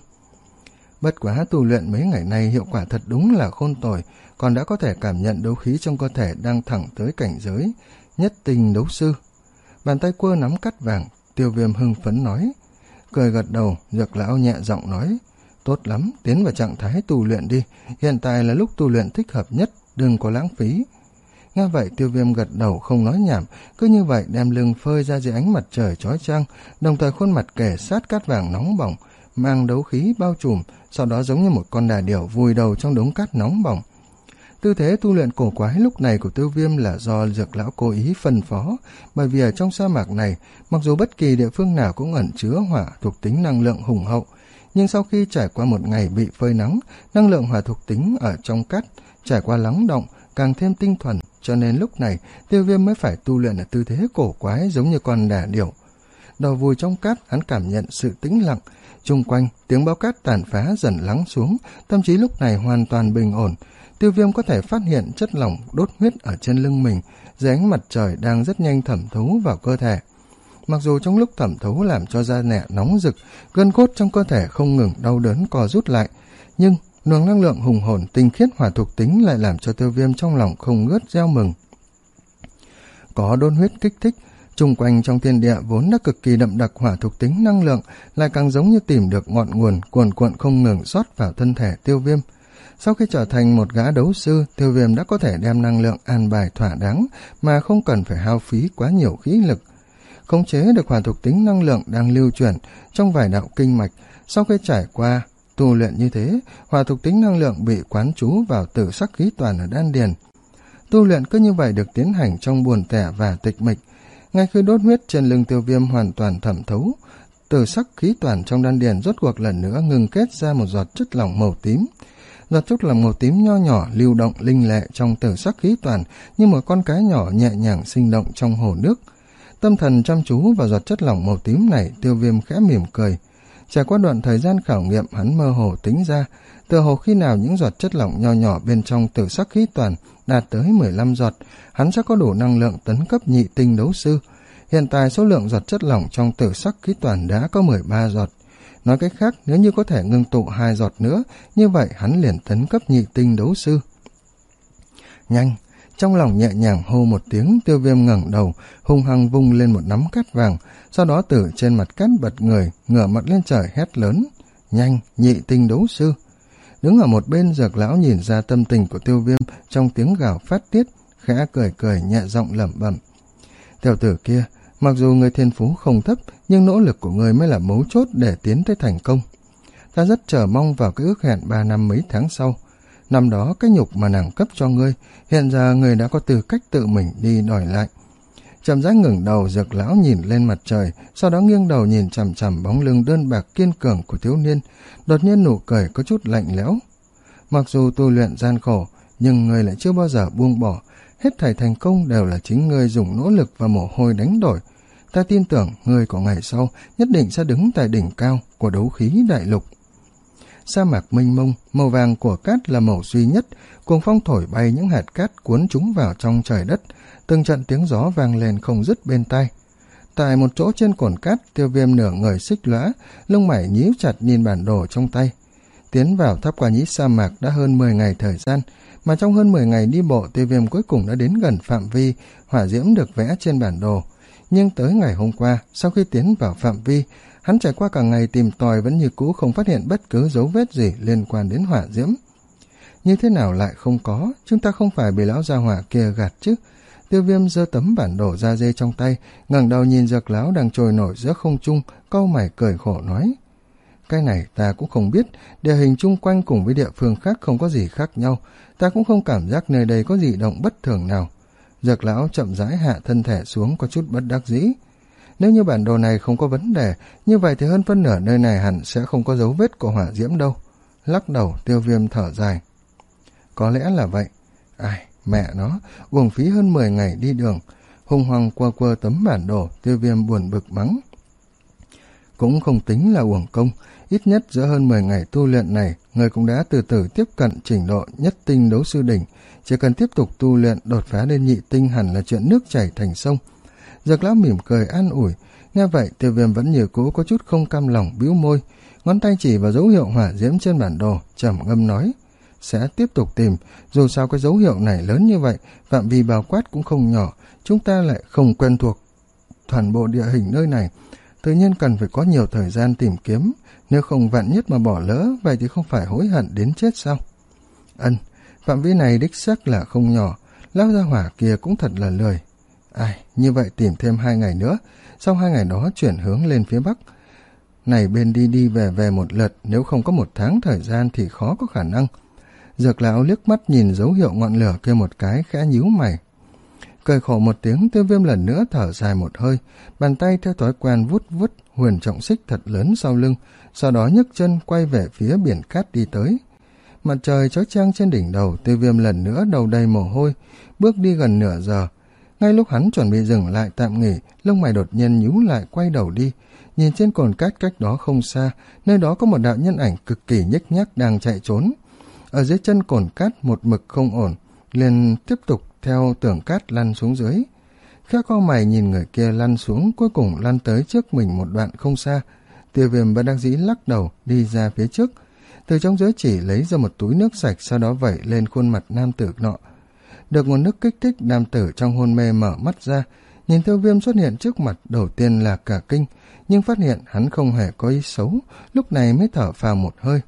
Bất quá tu luyện mấy ngày nay hiệu quả thật đúng là khôn tồi, còn đã có thể cảm nhận đấu khí trong cơ thể đang thẳng tới cảnh giới nhất tinh đấu sư. Bàn tay quơ nắm cát vàng, Tiêu Viêm hưng phấn nói. Cười gật đầu, Dược lão nhẹ giọng nói: "Tốt lắm, tiến vào trạng thái tu luyện đi, hiện tại là lúc tu luyện thích hợp nhất, đừng có lãng phí." Nghe vậy Tiêu Viêm gật đầu không nói nhảm, cứ như vậy đem lưng phơi ra dưới ánh mặt trời chói chang, đồng thời khuôn mặt kề sát cát vàng nóng bỏng, mang đấu khí bao trùm, sau đó giống như một con đà điểu vùi đầu trong đống cát nóng bỏng. Tư thế tu luyện cổ quái lúc này của Tiêu Viêm là do Dược lão cố ý phân phó, bởi vì ở trong sa mạc này, mặc dù bất kỳ địa phương nào cũng ẩn chứa hỏa thuộc tính năng lượng hùng hậu, nhưng sau khi trải qua một ngày bị phơi nắng, năng lượng hỏa thuộc tính ở trong cát trải qua lắng động càng thêm tinh thuần, cho nên lúc này Tiêu Viêm mới phải tu luyện ở tư thế cổ quái giống như con đà điểu. Đầu vùi trong cát, hắn cảm nhận sự tĩnh lặng, chung quanh tiếng bão cát tàn phá dần lắng xuống, tâm trí lúc này hoàn toàn bình ổn. Tiêu Viêm có thể phát hiện chất lỏng đốt huyết ở trên lưng mình dưới ánh mặt trời đang rất nhanh thẩm thấu vào cơ thể. Mặc dù trong lúc thẩm thấu làm cho da nẻ nóng rực, gân cốt trong cơ thể không ngừng đau đớn co rút lại, nhưng luồng năng lượng hùng hồn tinh khiết hỏa thuộc tính lại làm cho Tiêu Viêm trong lòng không ngớt reo mừng. Có đốt huyết kích thích, chung quanh trong thiên địa vốn đã cực kỳ đậm đặc hỏa thuộc tính năng lượng lại càng giống như tìm được ngọn nguồn cuồn cuộn không ngừng rót vào thân thể Tiêu Viêm. Sau khi trở thành một gã đấu sư, Tiêu Viêm đã có thể đem năng lượng an bài thỏa đáng mà không cần phải hao phí quá nhiều khí lực. Khống chế được hỏa thuộc tính năng lượng đang lưu chuyển trong vài đạo kinh mạch, sau khi trải qua tu luyện như thế, hỏa thuộc tính năng lượng bị quán trú vào tử sắc khí toàn ở đan điền. Tu luyện cứ như vậy được tiến hành trong buồn tẻ và tịch mịch. Ngay khi đốt huyết trên lưng Tiêu Viêm hoàn toàn thẩm thấu, tử sắc khí toàn trong đan điền rốt cuộc lần nữa ngừng kết ra một giọt chất lỏng màu tím. Giọt chất lỏng màu tím nho nhỏ lưu động linh lệ trong tử sắc khí toàn như một con cá nhỏ nhẹ nhàng sinh động trong hồ nước. Tâm thần chăm chú vào giọt chất lỏng màu tím này, Tiêu Viêm khẽ mỉm cười. Trải qua đoạn thời gian khảo nghiệm, hắn mơ hồ tính ra, tựa hồ khi nào những giọt chất lỏng nho nhỏ bên trong tử sắc khí toàn đạt tới mười lăm giọt, hắn sẽ có đủ năng lượng tấn cấp nhị tinh đấu sư. Hiện tại số lượng giọt chất lỏng trong tử sắc khí toàn đã có mười ba giọt. Nói cách khác, nếu như có thể ngưng tụ hai giọt nữa, như vậy hắn liền tấn cấp nhị tinh đấu sư. Nhanh! Trong lòng nhẹ nhàng hô một tiếng, Tiêu Viêm ngẩng đầu, hung hăng vung lên một nắm cát vàng, sau đó từ trên mặt cát bật người, ngửa mặt lên trời hét lớn: "Nhanh, nhị tinh đấu sư!" Đứng ở một bên, Dược lão nhìn ra tâm tình của Tiêu Viêm trong tiếng gào phát tiết, khẽ cười cười nhẹ giọng lẩm bẩm: "Tiểu tử kia, mặc dù người thiên phú không thấp, nhưng nỗ lực của người mới là mấu chốt để tiến tới thành công." Ta rất chờ mong vào cái ước hẹn ba năm mấy tháng sau. Năm đó cái nhục mà nàng cấp cho ngươi, hiện giờ ngươi đã có tư cách tự mình đi đòi lại. Chậm rãi ngẩng đầu, Dược lão nhìn lên mặt trời, sau đó nghiêng đầu nhìn chằm chằm bóng lưng đơn bạc kiên cường của thiếu niên, đột nhiên nụ cười có chút lạnh lẽo. Mặc dù tu luyện gian khổ, nhưng ngươi lại chưa bao giờ buông bỏ, hết thảy thành công đều là chính ngươi dùng nỗ lực và mồ hôi đánh đổi. Ta tin tưởng ngươi có ngày sau nhất định sẽ đứng tại đỉnh cao của đấu khí đại lục. Sa mạc mênh mông, màu vàng của cát là màu duy nhất, cuồng phong thổi bay những hạt cát cuốn chúng vào trong trời đất, từng trận tiếng gió vang lên không dứt bên tai. Tại một chỗ trên cồn cát, Tiêu Viêm nửa người xích lõa, lông mày nhíu chặt nhìn bản đồ trong tay. Tiến vào tháp Qua Nhĩ sa mạc đã hơn mười ngày thời gian, mà trong hơn mười ngày đi bộ, Tiêu Viêm cuối cùng đã đến gần phạm vi hỏa diễm được vẽ trên bản đồ. Nhưng tới ngày hôm qua, sau khi tiến vào phạm vi, hắn trải qua cả ngày tìm tòi vẫn như cũ không phát hiện bất cứ dấu vết gì liên quan đến hỏa diễm. Như thế nào lại không có, chúng ta không phải bị lão gia hỏa kia gạt chứ? Tiêu Viêm giơ tấm bản đồ da dê trong tay, ngẩng đầu nhìn Dược lão đang trôi nổi giữa không trung, cau mày cười khổ nói: cái này ta cũng không biết, địa hình chung quanh cùng với địa phương khác không có gì khác nhau, ta cũng không cảm giác nơi đây có gì động bất thường nào. Dược lão chậm rãi hạ thân thể xuống, có chút bất đắc dĩ. Nếu như bản đồ này không có vấn đề, như vậy thì hơn phân nửa nơi này hẳn sẽ không có dấu vết của hỏa diễm đâu. Lắc đầu, Tiêu Viêm thở dài. Có lẽ là vậy. Ai, mẹ nó, uổng phí hơn mười ngày đi đường. Hùng hoằng quơ quơ tấm bản đồ, Tiêu Viêm buồn bực mắng. Cũng không tính là uổng công, ít nhất giữa hơn mười ngày tu luyện này, người cũng đã từ từ tiếp cận trình độ nhất tinh đấu sư đỉnh, chỉ cần tiếp tục tu luyện đột phá lên nhị tinh hẳn là chuyện nước chảy thành sông. Dược lão mỉm cười an ủi, nghe vậy Tiêu Viêm vẫn như cũ có chút không cam lòng, bĩu môi, ngón tay chỉ vào dấu hiệu hỏa diễm trên bản đồ, trầm ngâm nói: sẽ tiếp tục tìm, dù sao cái dấu hiệu này lớn như vậy, phạm vi bao quát cũng không nhỏ, chúng ta lại không quen thuộc toàn bộ địa hình nơi này, tự nhiên cần phải có nhiều thời gian tìm kiếm, nếu không vạn nhất mà bỏ lỡ, vậy thì không phải hối hận đến chết sao? Ân, phạm vi này đích xác là không nhỏ, lão gia hỏa kia cũng thật là lười. Ai, như vậy tìm thêm hai ngày nữa, sau hai ngày đó chuyển hướng lên phía bắc. Này bên đi đi về về một lượt, nếu không có một tháng thời gian thì khó có khả năng. Dược lão liếc mắt nhìn dấu hiệu ngọn lửa kia một cái, khẽ nhíu mày. Cười khổ một tiếng, Tiêu Viêm lần nữa thở dài một hơi, bàn tay theo thói quen vút vút huyền trọng xích thật lớn sau lưng, sau đó nhấc chân quay về phía biển cát đi tới. Mặt trời chói chang trên đỉnh đầu, Tiêu Viêm lần nữa đầu đầy mồ hôi, bước đi gần nửa giờ. Ngay lúc hắn chuẩn bị dừng lại tạm nghỉ, lông mày đột nhiên nhíu lại, quay đầu đi, nhìn trên cồn cát cách đó không xa, nơi đó có một đạo nhân ảnh cực kỳ nhếch nhác đang chạy trốn. Ở dưới chân cồn cát một mực không ổn, liền tiếp tục theo tường cát lăn xuống dưới. Khẽ cau mày nhìn người kia lăn xuống, cuối cùng lăn tới trước mình một đoạn không xa. Tiêu Viêm bất đắc dĩ lắc đầu đi ra phía trước, từ trong giới chỉ lấy ra một túi nước sạch, sau đó vẩy lên khuôn mặt nam tử nọ. Được nguồn nước kích thích, nam tử trong hôn mê mở mắt ra, nhìn Tiêu Viêm xuất hiện trước mặt, đầu tiên là cả kinh, nhưng phát hiện hắn không hề có ý xấu, lúc này mới thở phào một hơi.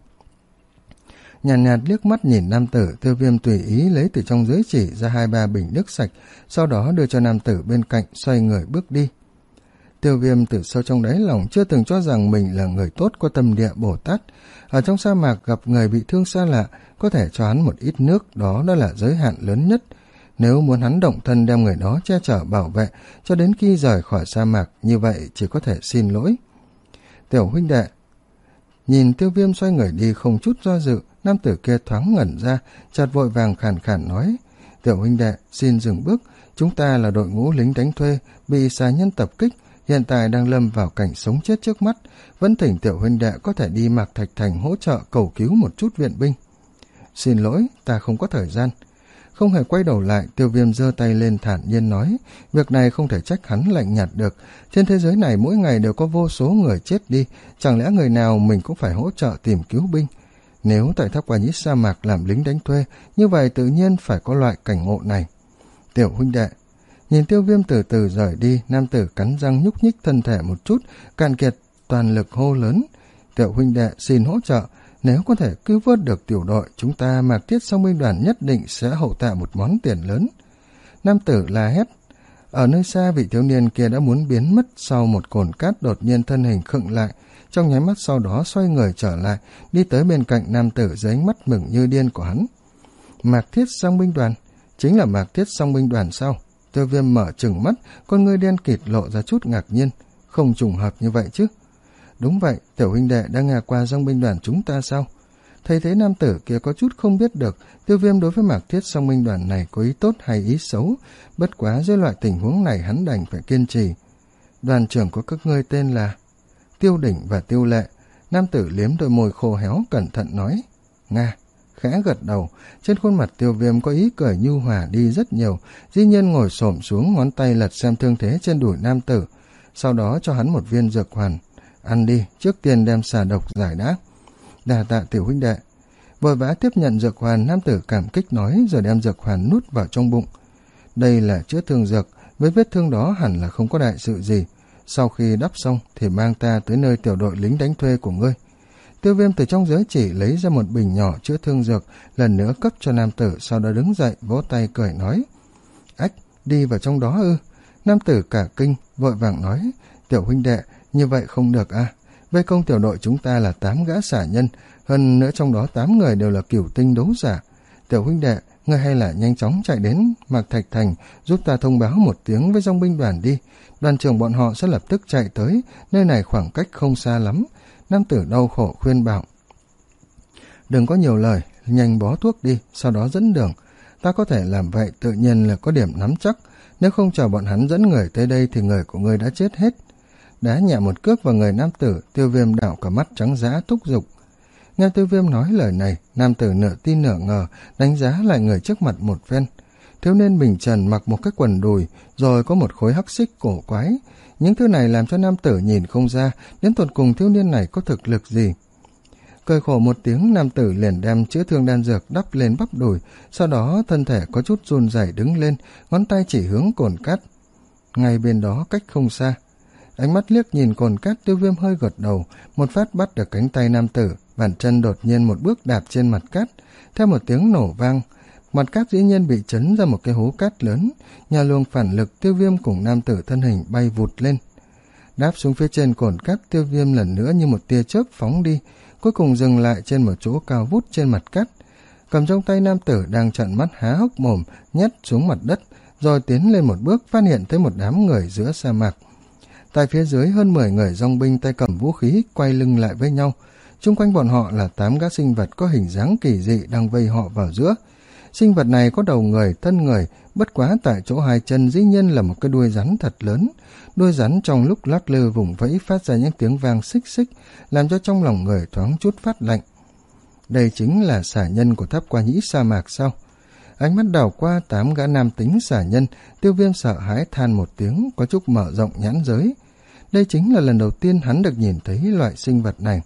Nhàn nhạt, nhạt liếc mắt nhìn nam tử, Tiêu Viêm tùy ý lấy từ trong giới chỉ ra hai ba bình nước sạch, sau đó đưa cho nam tử bên cạnh, xoay người bước đi. Tiêu Viêm từ sâu trong đáy lòng chưa từng cho rằng mình là người tốt, có tâm địa Bồ Tát. Ở trong sa mạc gặp người bị thương xa lạ, có thể cho hắn một ít nước, đó đã là giới hạn lớn nhất. Nếu muốn hắn động thân đem người đó che chở bảo vệ cho đến khi rời khỏi sa mạc, như vậy chỉ có thể xin lỗi. Tiểu huynh đệ. Nhìn Tiêu Viêm xoay người đi không chút do dự, nam tử kia thoáng ngẩn ra, chợt vội vàng khàn khàn nói: Tiểu huynh đệ, xin dừng bước, chúng ta là đội ngũ lính đánh thuê, bị xà nhân tập kích, hiện tại đang lâm vào cảnh sống chết trước mắt, vẫn thỉnh tiểu huynh đệ có thể đi Mạc Thạch Thành hỗ trợ cầu cứu một chút viện binh. Xin lỗi, ta không có thời gian. Không hề quay đầu lại, Tiêu Viêm giơ tay lên thản nhiên nói, việc này không thể trách hắn lạnh nhạt được, trên thế giới này mỗi ngày đều có vô số người chết đi, chẳng lẽ người nào mình cũng phải hỗ trợ tìm cứu binh. Nếu tại Tháp Qua Nhĩ sa mạc làm lính đánh thuê, như vậy tự nhiên phải có loại cảnh ngộ này. Tiểu huynh đệ. Nhìn Tiêu Viêm từ từ rời đi, nam tử cắn răng nhúc nhích thân thể một chút, cạn kiệt toàn lực hô lớn: Tiểu huynh đệ xin hỗ trợ, nếu có thể cứu vớt được tiểu đội, chúng ta Mạc Thiết Song binh đoàn nhất định sẽ hậu tạ một món tiền lớn. Nam tử la hét. Ở nơi xa, vị thiếu niên kia đã muốn biến mất, sau một cồn cát đột nhiên thân hình khựng lại, trong nháy mắt sau đó xoay người trở lại, đi tới bên cạnh nam tử dưới ánh mắt mừng như điên của hắn. Mạc Thiết Song binh đoàn? Chính là Mạc Thiết Song binh đoàn sao? Tiêu Viêm mở trừng mắt, con ngươi đen kịt lộ ra chút ngạc nhiên. Không trùng hợp như vậy chứ? Đúng vậy, tiểu huynh đệ đã nghe qua dòng binh đoàn chúng ta sao? Thấy thế nam tử kia có chút không biết được Tiêu Viêm đối với Mạc Thiết Song binh đoàn này có ý tốt hay ý xấu, bất quá dưới loại tình huống này hắn đành phải kiên trì. Đoàn trưởng của các ngươi tên là Tiêu Đỉnh và Tiêu Lệ. Nam tử liếm đôi môi khô héo cẩn thận nói. Nga. Khẽ gật đầu, trên khuôn mặt Tiêu Viêm có ý cười nhu hòa đi rất nhiều, dĩ nhiên ngồi xổm xuống, ngón tay lật xem thương thế trên đùi nam tử, sau đó cho hắn một viên dược hoàn. Ăn đi, trước tiên đem xà độc giải đã. Đà tạ tiểu huynh đệ. Vội vã tiếp nhận dược hoàn, nam tử cảm kích nói rồi đem dược hoàn nuốt vào trong bụng. Đây là chữa thương dược, với vết thương đó hẳn là không có đại sự gì. Sau khi đắp xong thì mang ta tới nơi tiểu đội lính đánh thuê của ngươi. Tiêu Viêm từ trong giới chỉ lấy ra một bình nhỏ chữa thương dược, lần nữa cấp cho nam tử, sau đó đứng dậy vỗ tay cười nói. Ách, đi vào trong đó ư? Nam tử cả kinh, vội vàng nói. Tiểu huynh đệ, như vậy không được à? Vây công tiểu đội chúng ta là tám gã xả nhân, hơn nữa trong đó tám người đều là cửu tinh đấu giả. Tiểu huynh đệ, ngươi hay là nhanh chóng chạy đến Mạc Thạch Thành, giúp ta thông báo một tiếng với dòng binh đoàn đi. Đoàn trưởng bọn họ sẽ lập tức chạy tới, nơi này khoảng cách không xa lắm. Nam tử đau khổ khuyên bảo. Đừng có nhiều lời, nhanh bó thuốc đi, sau đó dẫn đường. Ta có thể làm vậy tự nhiên là có điểm nắm chắc, nếu không chờ bọn hắn dẫn người tới đây thì người của ngươi đã chết hết. Đá nhẹ một cước vào người nam tử, Tiêu Viêm đảo cả mắt trắng dã thúc giục. Nghe Tiêu Viêm nói lời này, nam tử nửa tin nửa ngờ, đánh giá lại người trước mặt một phen. Thiếu niên bình trần mặc một cái quần đùi, rồi có một khối hắc xích cổ quái. Những thứ này làm cho nam tử nhìn không ra đến tột cùng thiếu niên này có thực lực gì. Cười khổ một tiếng, nam tử liền đem chữa thương đan dược đắp lên bắp đùi, sau đó thân thể có chút run rẩy đứng lên, ngón tay chỉ hướng cồn cát. Ngay bên đó cách không xa, ánh mắt liếc nhìn cồn cát, Tiêu Viêm hơi gật đầu, một phát bắt được cánh tay nam tử, bàn chân đột nhiên một bước đạp trên mặt cát, theo một tiếng nổ vang, mặt cát dĩ nhiên bị chấn ra một cái hố cát lớn. Nhờ luồng phản lực, Tiêu Viêm cùng nam tử thân hình bay vụt lên, đáp xuống phía trên cồn cát. Tiêu Viêm lần nữa như một tia chớp phóng đi, cuối cùng dừng lại trên một chỗ cao vút trên mặt cát, cầm trong tay nam tử đang trợn mắt há hốc mồm nhét xuống mặt đất, rồi tiến lên một bước, phát hiện thấy một đám người giữa sa mạc. Tại phía dưới hơn mười người dòng binh tay cầm vũ khí quay lưng lại với nhau, chung quanh bọn họ là tám gã sinh vật có hình dáng kỳ dị đang vây họ vào giữa. Sinh vật này có đầu người, thân người, bất quá tại chỗ hai chân dĩ nhiên là một cái đuôi rắn thật lớn. Đuôi rắn trong lúc lắc lư vùng vẫy phát ra những tiếng vang xích xích, làm cho trong lòng người thoáng chút phát lạnh. Đây chính là xả nhân của Tháp Qua Nhĩ sa mạc sao? Ánh mắt đảo qua tám gã nam tính xả nhân, Tiêu Viêm sợ hãi than một tiếng, có chút mở rộng nhãn giới. Đây chính là lần đầu tiên hắn được nhìn thấy loại sinh vật này.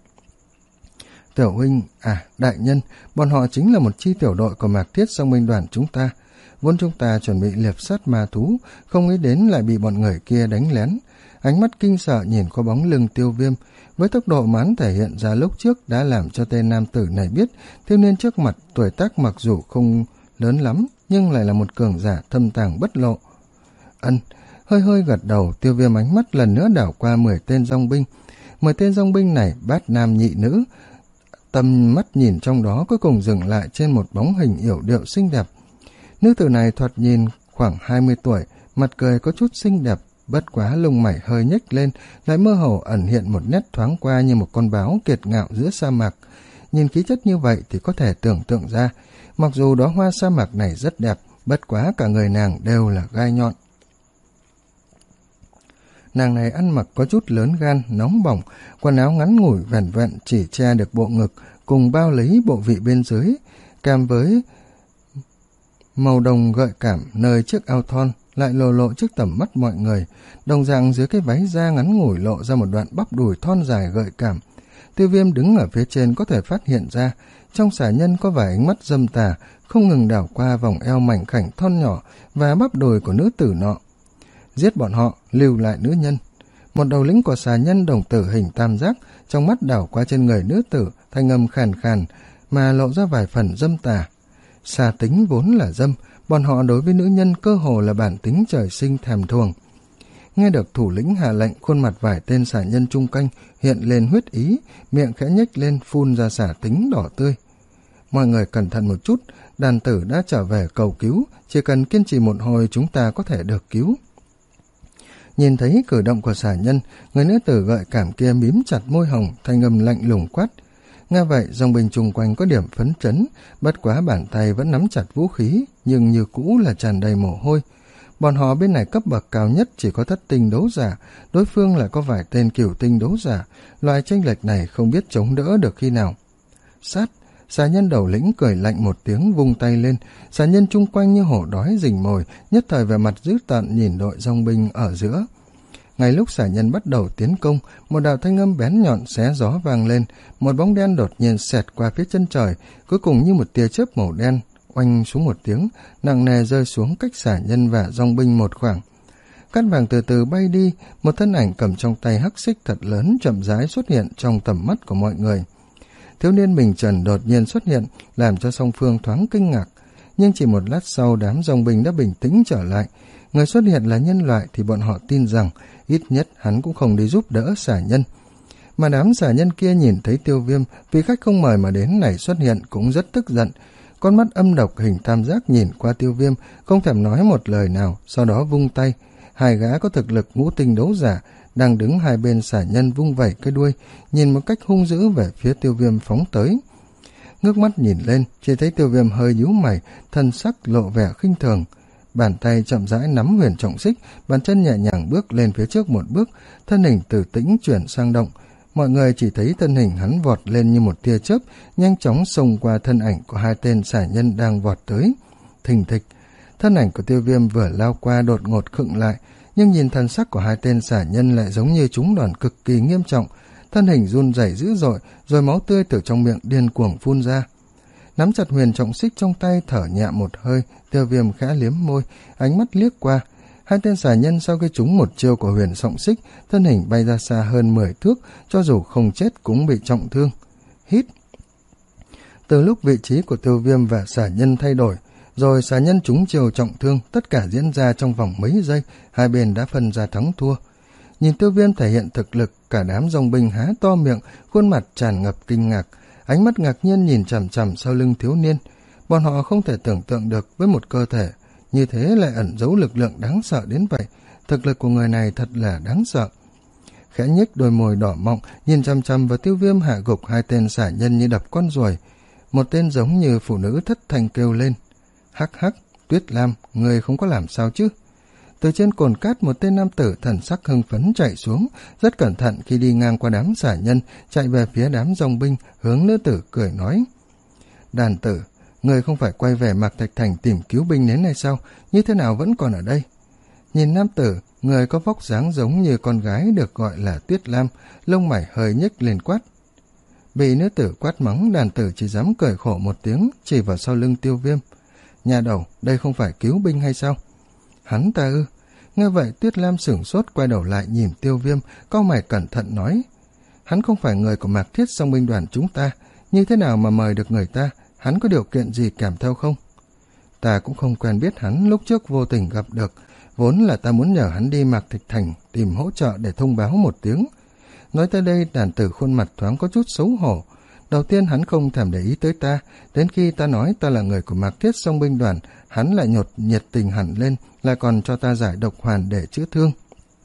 Tiểu huynh, à, đại nhân, bọn họ chính là một chi tiểu đội của Mạc Thiết Song binh đoàn chúng ta. Vốn chúng ta chuẩn bị liệp sát ma thú, không nghĩ đến lại bị bọn người kia đánh lén. Ánh mắt kinh sợ nhìn qua bóng lưng Tiêu Viêm, với tốc độ mán thể hiện ra lúc trước đã làm cho tên nam tử này biết, thiếu niên trước mặt tuổi tác mặc dù không lớn lắm, nhưng lại là một cường giả thâm tàng bất lộ. Ân, hơi hơi gật đầu, Tiêu Viêm ánh mắt lần nữa đảo qua mười tên dòng binh. Mười tên dòng binh này bát nam nhị nữ, tầm mắt nhìn trong đó cuối cùng dừng lại trên một bóng hình yểu điệu xinh đẹp. Nữ tử này thoạt nhìn khoảng hai mươi tuổi, mặt cười có chút xinh đẹp, bất quá lông mày hơi nhếch lên, lại mơ hồ ẩn hiện một nét thoáng qua như một con báo kiệt ngạo giữa sa mạc. Nhìn khí chất như vậy thì có thể tưởng tượng ra, mặc dù đóa hoa sa mạc này rất đẹp, bất quá cả người nàng đều là gai nhọn. Nàng này ăn mặc có chút lớn gan, nóng bỏng, quần áo ngắn ngủi vẻn vẹn chỉ che được bộ ngực cùng bao lấy bộ vị bên dưới, kèm với màu đồng gợi cảm nơi chiếc áo thon lại lộ lộ trước tầm mắt mọi người. Đồng dạng dưới cái váy da ngắn ngủi lộ ra một đoạn bắp đùi thon dài gợi cảm. Tiêu Viêm đứng ở phía trên có thể phát hiện ra, trong xả nhân có vài ánh mắt dâm tà không ngừng đảo qua vòng eo mảnh khảnh thon nhỏ và bắp đùi của nữ tử nọ. Giết bọn họ, lưu lại nữ nhân. Một đầu lĩnh của xà nhân đồng tử hình tam giác, trong mắt đảo qua trên người nữ tử, thanh âm khàn khàn mà lộ ra vài phần dâm tà. Xà tính vốn là dâm, bọn họ đối với nữ nhân cơ hồ là bản tính trời sinh thèm thuồng. Nghe được thủ lĩnh hạ lệnh, khuôn mặt vài tên xả nhân chung quanh hiện lên huyết ý, miệng khẽ nhếch lên phun ra xả tính đỏ tươi. Mọi người cẩn thận một chút, đàn tử đã trở về cầu cứu, chỉ cần kiên trì một hồi chúng ta có thể được cứu. Nhìn thấy cử động của xả nhân, người nữ tử gợi cảm kia mím chặt môi hồng, thanh âm lạnh lùng quát. Nghe vậy, dòng binh chung quanh có điểm phấn chấn, bất quá bàn tay vẫn nắm chặt vũ khí, nhưng như cũ là tràn đầy mồ hôi. Bọn họ bên này cấp bậc cao nhất chỉ có thất tinh đấu giả, đối phương lại có vài tên cửu tinh đấu giả, loại chênh lệch này không biết chống đỡ được khi nào. Sát, xà nhân đầu lĩnh cười lạnh một tiếng vung tay lên, xà nhân chung quanh như hổ đói rình mồi, nhất thời về mặt dữ tợn nhìn đội dòng binh ở giữa. Ngay lúc xà nhân bắt đầu tiến công, một đạo thanh âm bén nhọn xé gió vang lên, một bóng đen đột nhiên xẹt qua phía chân trời, cuối cùng như một tia chớp màu đen, oanh xuống một tiếng, nặng nề rơi xuống cách xà nhân và dòng binh một khoảng. Cát vàng từ từ bay đi, một thân ảnh cầm trong tay hắc xích thật lớn chậm rãi xuất hiện trong tầm mắt của mọi người. Thiếu niên mình trần đột nhiên xuất hiện, làm cho song phương thoáng kinh ngạc, nhưng chỉ một lát sau đám dòng binh đã bình tĩnh trở lại. Người xuất hiện là nhân loại thì bọn họ tin rằng ít nhất hắn cũng không đi giúp đỡ xà nhân. Mà đám xà nhân kia nhìn thấy Tiêu Viêm vì khách không mời mà đến này xuất hiện cũng rất tức giận. Con mắt âm độc hình tam giác nhìn qua Tiêu Viêm, không thèm nói một lời nào, sau đó vung tay. Hai gã có thực lực ngũ tinh đấu giả đang đứng hai bên xà nhân vung vẩy cái đuôi, nhìn một cách hung dữ về phía Tiêu Viêm phóng tới. Ngước mắt nhìn lên, chỉ thấy Tiêu Viêm hơi nhíu mày, thân sắc lộ vẻ khinh thường. Bàn tay chậm rãi nắm huyền trọng xích, bàn chân nhẹ nhàng bước lên phía trước một bước, thân hình từ tĩnh chuyển sang động. Mọi người chỉ thấy thân hình hắn vọt lên như một tia chớp, nhanh chóng xông qua thân ảnh của hai tên xà nhân đang vọt tới. Thình thịch, thân ảnh của Tiêu Viêm vừa lao qua đột ngột khựng lại, nhưng nhìn thân sắc của hai tên xà nhân lại giống như trúng đòn cực kỳ nghiêm trọng, thân hình run rẩy dữ dội, rồi máu tươi từ trong miệng điên cuồng phun ra. Nắm chặt huyền trọng xích trong tay thở nhẹ một hơi, Tiêu Viêm khẽ liếm môi, ánh mắt liếc qua. Hai tên xà nhân sau khi trúng một chiêu của huyền trọng xích, thân hình bay ra xa hơn mười thước, cho dù không chết cũng bị trọng thương. Hít. Từ lúc vị trí của Tiêu Viêm và xà nhân thay đổi, rồi xà nhân trúng chiêu trọng thương, tất cả diễn ra trong vòng mấy giây, hai bên đã phân ra thắng thua. Nhìn Tiêu Viêm thể hiện thực lực, cả đám dòng binh há to miệng, khuôn mặt tràn ngập kinh ngạc, ánh mắt ngạc nhiên nhìn chằm chằm sau lưng thiếu niên. Bọn họ không thể tưởng tượng được với một cơ thể như thế lại ẩn giấu lực lượng đáng sợ đến vậy. Thực lực của người này thật là đáng sợ. Khẽ nhếch đôi môi đỏ mọng, nhìn chằm chằm vào Tiêu Viêm hạ gục hai tên xả nhân như đập con ruồi. Một tên giống như phụ nữ thất thanh kêu lên. Hắc hắc, Tuyết Lam, người không có làm sao chứ? Từ trên cồn cát một tên nam tử thần sắc hưng phấn chạy xuống, rất cẩn thận khi đi ngang qua đám xả nhân, chạy về phía đám dòng binh, hướng nữ tử cười nói. Đàn tử, người không phải quay về Mạc Thạch Thành tìm cứu binh đến hay sao? Như thế nào vẫn còn ở đây? Nhìn nam tử, người có vóc dáng giống như con gái được gọi là Tuyết Lam, lông mày hơi nhếch lên quát. Bị nữ tử quát mắng, đàn tử chỉ dám cười khổ một tiếng, chỉ vào sau lưng Tiêu Viêm. Nhà đầu, đây không phải cứu binh hay sao? Hắn ta ư? Nghe vậy Tuyết Lam sửng sốt quay đầu lại nhìn Tiêu Viêm, cau mày cẩn thận nói. Hắn không phải người của Mạc Thiết Song binh đoàn chúng ta, như thế nào mà mời được người ta? Hắn có điều kiện gì kèm theo không? Ta cũng không quen biết hắn, lúc trước vô tình gặp được, vốn là ta muốn nhờ hắn đi Mạc Thạch Thành tìm hỗ trợ để thông báo một tiếng. Nói tới đây, đàn tử khuôn mặt thoáng có chút xấu hổ. Đầu tiên hắn không thèm để ý tới ta, đến khi ta nói ta là người của Mạc Thiết Song binh đoàn, hắn lại nhột nhiệt tình hẳn lên, lại còn cho ta giải độc hoàn để chữa thương.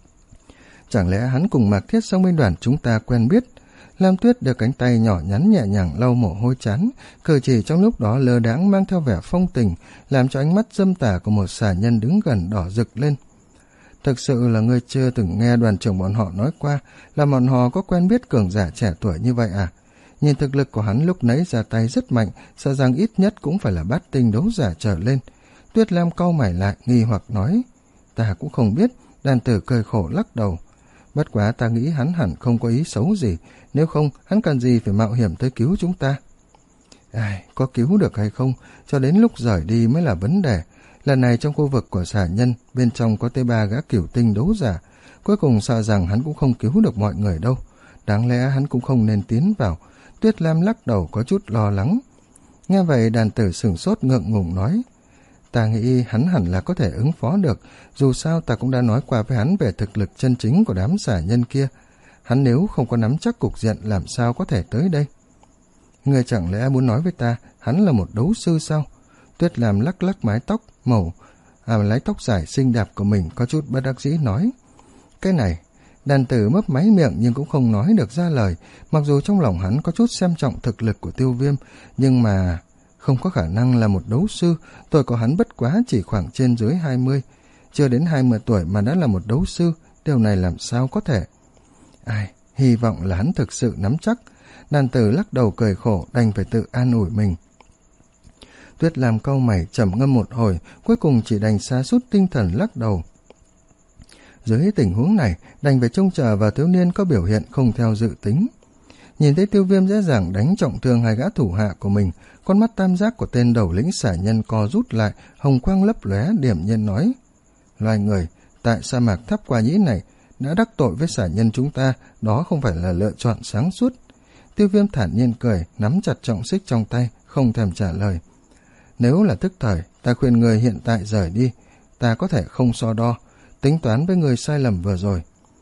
Chẳng lẽ hắn cùng Mạc Thiết Song binh đoàn chúng ta quen biết? Lam Tuyết đưa cánh tay nhỏ nhắn nhẹ nhàng lau mồ hôi chán, cử chỉ trong lúc đó lơ đãng mang theo vẻ phong tình, làm cho ánh mắt dâm tà của một xà nhân đứng gần đỏ rực lên. Thực sự là ngươi chưa từng nghe đoàn trưởng bọn họ nói qua là bọn họ có quen biết cường giả trẻ tuổi như vậy à? Nhìn thực lực của hắn lúc nãy ra tay rất mạnh, sợ rằng ít nhất cũng phải là bát tinh đấu giả trở lên. Tuyết Lam cau mày lại, nghi hoặc nói. Ta cũng không biết, đàn tử cười khổ lắc đầu. Bất quá ta nghĩ hắn hẳn không có ý xấu gì, nếu không hắn cần gì phải mạo hiểm tới cứu chúng ta. Ai, có cứu được hay không, cho đến lúc rời đi mới là vấn đề. Lần này trong khu vực của xà nhân, bên trong có tới ba gã cửu tinh đấu giả, cuối cùng sợ rằng hắn cũng không cứu được mọi người đâu. Đáng lẽ hắn cũng không nên tiến vào. Tuyết Lam lắc đầu có chút lo lắng. Nghe vậy đàn tử sửng sốt ngượng ngùng nói. Ta nghĩ hắn hẳn là có thể ứng phó được, dù sao ta cũng đã nói qua với hắn về thực lực chân chính của đám xả nhân kia. Hắn nếu không có nắm chắc cục diện làm sao có thể tới đây? Ngươi chẳng lẽ muốn nói với ta hắn là một đấu sư sao? Tuyết Lam lắc lắc mái tóc màu, à lái tóc dài xinh đẹp của mình, có chút bất đắc dĩ nói. Cái này, đàn tử mấp máy miệng nhưng cũng không nói được ra lời, mặc dù trong lòng hắn có chút xem trọng thực lực của Tiêu Viêm, nhưng mà không có khả năng là một đấu sư, tuổi của hắn bất quá chỉ khoảng trên dưới hai mươi, chưa đến hai mươi tuổi mà đã là một đấu sư, điều này làm sao có thể? Ai, hy vọng là hắn thực sự nắm chắc. Đàn tử lắc đầu cười khổ, đành phải tự an ủi mình. Tuyết Lam cau mày trầm ngâm một hồi, cuối cùng chỉ đành sa sút tinh thần lắc đầu. Dưới tình huống này, đành phải trông chờ vào thiếu niên có biểu hiện không theo dự tính. Nhìn thấy Tiêu Viêm dễ dàng đánh trọng thương hai gã thủ hạ của mình, con mắt tam giác của tên đầu lĩnh xả nhân co rút lại, hồng quang lấp lóe, điểm nhiên nói: Loài người tại sa mạc Tháp Qua Nhĩ này đã đắc tội với xả nhân chúng ta, đó không phải là lựa chọn sáng suốt. Tiêu Viêm thản nhiên cười, nắm chặt trọng xích trong tay, không thèm trả lời. Nếu là tức thời, ta khuyên người hiện tại rời đi, ta có thể không so đo, tính toán với người sai lầm vừa rồi.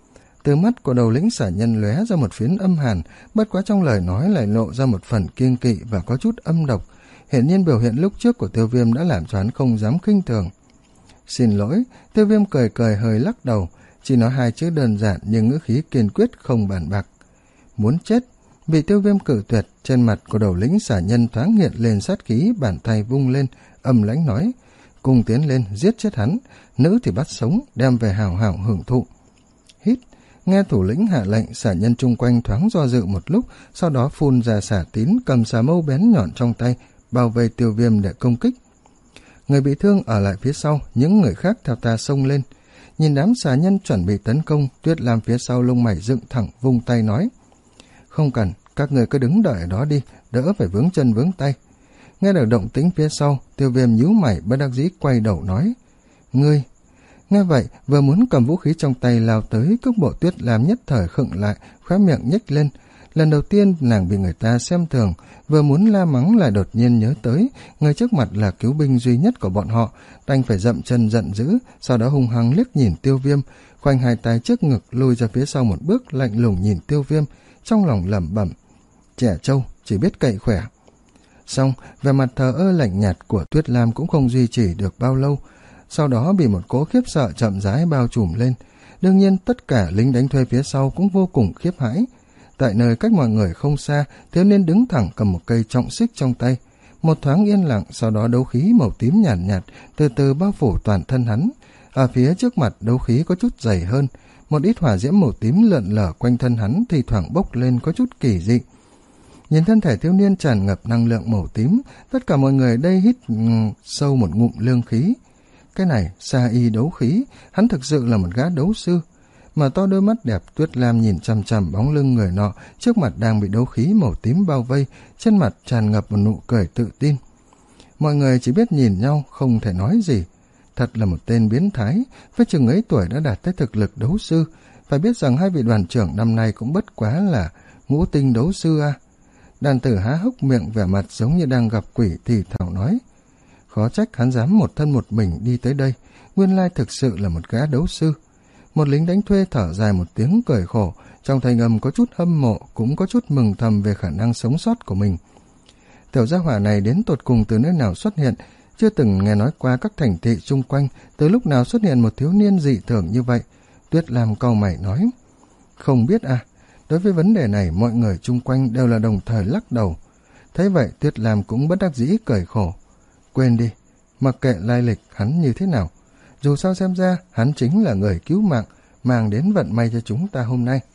Từ mắt của đầu lĩnh xả nhân lóe ra một phiến âm hàn, bất quá trong lời nói lại lộ ra một phần kiêng kỵ và có chút âm độc. Hiển nhiên biểu hiện lúc trước của Tiêu Viêm đã làm cho hắn không dám khinh thường. Xin lỗi, Tiêu Viêm cười cười hơi lắc đầu, chỉ nói hai chữ đơn giản nhưng ngữ khí kiên quyết không bàn bạc. Muốn chết. Bị Tiêu Viêm cự tuyệt, trên mặt của đầu lĩnh xả nhân thoáng hiện lên sát khí, bàn tay vung lên, âm lãnh nói: Cùng tiến lên, giết chết hắn, nữ thì bắt sống, đem về hào hào hưởng thụ. Hít. Nghe thủ lĩnh hạ lệnh, xả nhân chung quanh thoáng do dự một lúc, sau đó phun ra xả tín, cầm xà mâu bén nhọn trong tay, bao vây Tiêu Viêm để công kích. Người bị thương ở lại phía sau, những người khác theo ta xông lên. Nhìn đám xà nhân chuẩn bị tấn công, Tuyết Lam phía sau lông mày dựng thẳng, vung tay nói: Không cần, các người cứ đứng đợi ở đó đi, đỡ phải vướng chân vướng tay. Nghe được động tĩnh phía sau, Tiêu Viêm nhíu mày bất đắc dĩ quay đầu nói: Ngươi. Nghe vậy, vừa muốn cầm vũ khí trong tay lao tới, cước bộ Tuyết Lam nhất thời khựng lại, khóe miệng nhếch lên. Lần đầu tiên nàng bị người ta xem thường, vừa muốn la mắng lại đột nhiên nhớ tới người trước mặt là cứu binh duy nhất của bọn họ, đành phải dậm chân giận dữ, sau đó hung hăng liếc nhìn Tiêu Viêm, khoanh hai tay trước ngực lùi ra phía sau một bước, lạnh lùng nhìn Tiêu Viêm, trong lòng lẩm bẩm: Trẻ trâu chỉ biết cậy khỏe. Xong, vẻ mặt thờ ơ lạnh nhạt của Tuyết Lam cũng không duy trì được bao lâu, sau đó bị một cỗ khiếp sợ chậm rãi bao trùm lên. Đương nhiên tất cả lính đánh thuê phía sau cũng vô cùng khiếp hãi. Tại nơi cách mọi người không xa, thiếu niên đứng thẳng cầm một cây trọng xích trong tay. Một thoáng yên lặng, sau đó đấu khí màu tím nhàn nhạt, nhạt từ từ bao phủ toàn thân hắn. Ở phía trước mặt đấu khí có chút dày hơn, một ít hỏa diễm màu tím lượn lờ quanh thân hắn thì thoảng bốc lên có chút kỳ dị. Nhìn thân thể thiếu niên tràn ngập năng lượng màu tím, tất cả mọi người đây hít um, sâu một ngụm lương khí. Cái này, sa y đấu khí, hắn thực sự là một gã đấu sư. Mà to đôi mắt đẹp, Tuyết Lam nhìn chằm chằm bóng lưng người nọ, trước mặt đang bị đấu khí màu tím bao vây, trên mặt tràn ngập một nụ cười tự tin. Mọi người chỉ biết nhìn nhau, không thể nói gì. Thật là một tên biến thái, với chừng ấy tuổi đã đạt tới thực lực đấu sư. Phải biết rằng hai vị đoàn trưởng năm nay cũng bất quá là ngũ tinh đấu sư à. Đàn tử há hốc miệng, vẻ mặt giống như đang gặp quỷ, thì thảo nói: Khó trách hắn dám một thân một mình đi tới đây, nguyên lai thực sự là một gã đấu sư. Một lính đánh thuê thở dài một tiếng cười khổ, trong thanh âm có chút hâm mộ, cũng có chút mừng thầm về khả năng sống sót của mình. Tiểu gia hỏa này đến tột cùng từ nơi nào xuất hiện, chưa từng nghe nói qua các thành thị chung quanh, từ lúc nào xuất hiện một thiếu niên dị thường như vậy. Tuyết Lam cau mày nói: Không biết à. Đối với vấn đề này, mọi người chung quanh đều là đồng thời lắc đầu. Thấy vậy, Tuyết Lam cũng bất đắc dĩ cười khổ: Quên đi, mặc kệ lai lịch hắn như thế nào, dù sao xem ra hắn chính là người cứu mạng, mang đến vận may cho chúng ta hôm nay.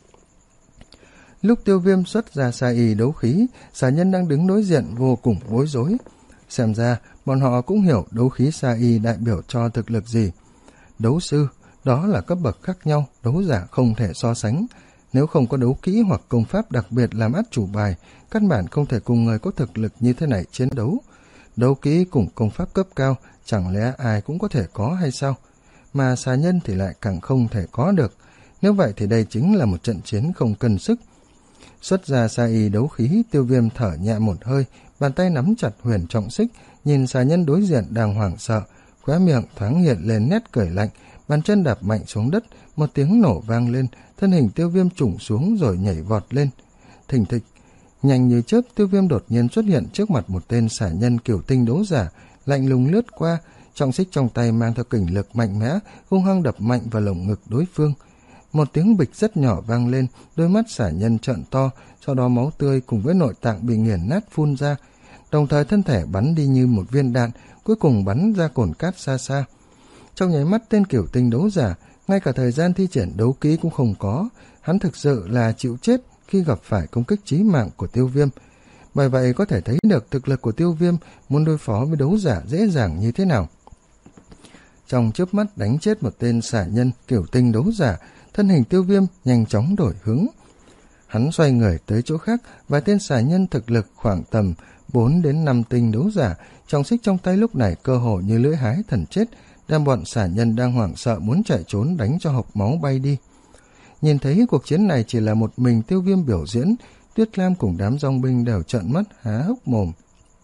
Lúc Tiêu Viêm xuất ra sa y đấu khí, xà nhân đang đứng đối diện vô cùng bối rối. Xem ra bọn họ cũng hiểu đấu khí sa y đại biểu cho thực lực gì. Đấu sư, đó là cấp bậc khác nhau, đấu giả không thể so sánh. Nếu không có đấu kỹ hoặc công pháp đặc biệt làm át chủ bài, căn bản không thể cùng người có thực lực như thế này chiến đấu. Đấu kỹ cùng công pháp cấp cao, chẳng lẽ ai cũng có thể có hay sao? Mà xà nhân thì lại càng không thể có được. Nếu vậy thì đây chính là một trận chiến không cân sức. Xuất ra sa y đấu khí, Tiêu Viêm thở nhẹ một hơi, bàn tay nắm chặt huyền trọng xích, nhìn xà nhân đối diện đang hoảng sợ, khóe miệng thoáng hiện lên nét cười lạnh, bàn chân đạp mạnh xuống đất, một tiếng nổ vang lên, thân hình Tiêu Viêm trùng xuống rồi nhảy vọt lên. Thình thịch, nhanh như chớp, Tiêu Viêm đột nhiên xuất hiện trước mặt một tên xả nhân kiểu tinh đấu giả, lạnh lùng lướt qua, trọng xích trong tay mang theo kình lực mạnh mẽ, hung hăng đập mạnh vào lồng ngực đối phương. Một tiếng bịch rất nhỏ vang lên, đôi mắt xả nhân trợn to, sau đó máu tươi cùng với nội tạng bị nghiền nát phun ra, đồng thời thân thể bắn đi như một viên đạn, cuối cùng bắn ra cồn cát xa xa. Trong nháy mắt, tên kiểu tinh đấu giả ngay cả thời gian thi triển đấu kỹ cũng không có, hắn thực sự là chịu chết khi gặp phải công kích chí mạng của Tiêu Viêm. Bởi vậy có thể thấy được thực lực của Tiêu Viêm muốn đối phó với đấu giả dễ dàng như thế nào. Trong chớp mắt đánh chết một tên xả nhân kiểu tinh đấu giả, thân hình Tiêu Viêm nhanh chóng đổi hướng. Hắn xoay người tới chỗ khác, và tên xả nhân thực lực khoảng tầm bốn đến năm tinh đấu giả, trọng xích trong tay lúc này cơ hồ như lưỡi hái thần chết, đem bọn xả nhân đang hoảng sợ muốn chạy trốn đánh cho hộc máu bay đi. Nhìn thấy cuộc chiến này chỉ là một mình Tiêu Viêm biểu diễn, Tuyết Lam cùng đám dòng binh đều trợn mắt há hốc mồm.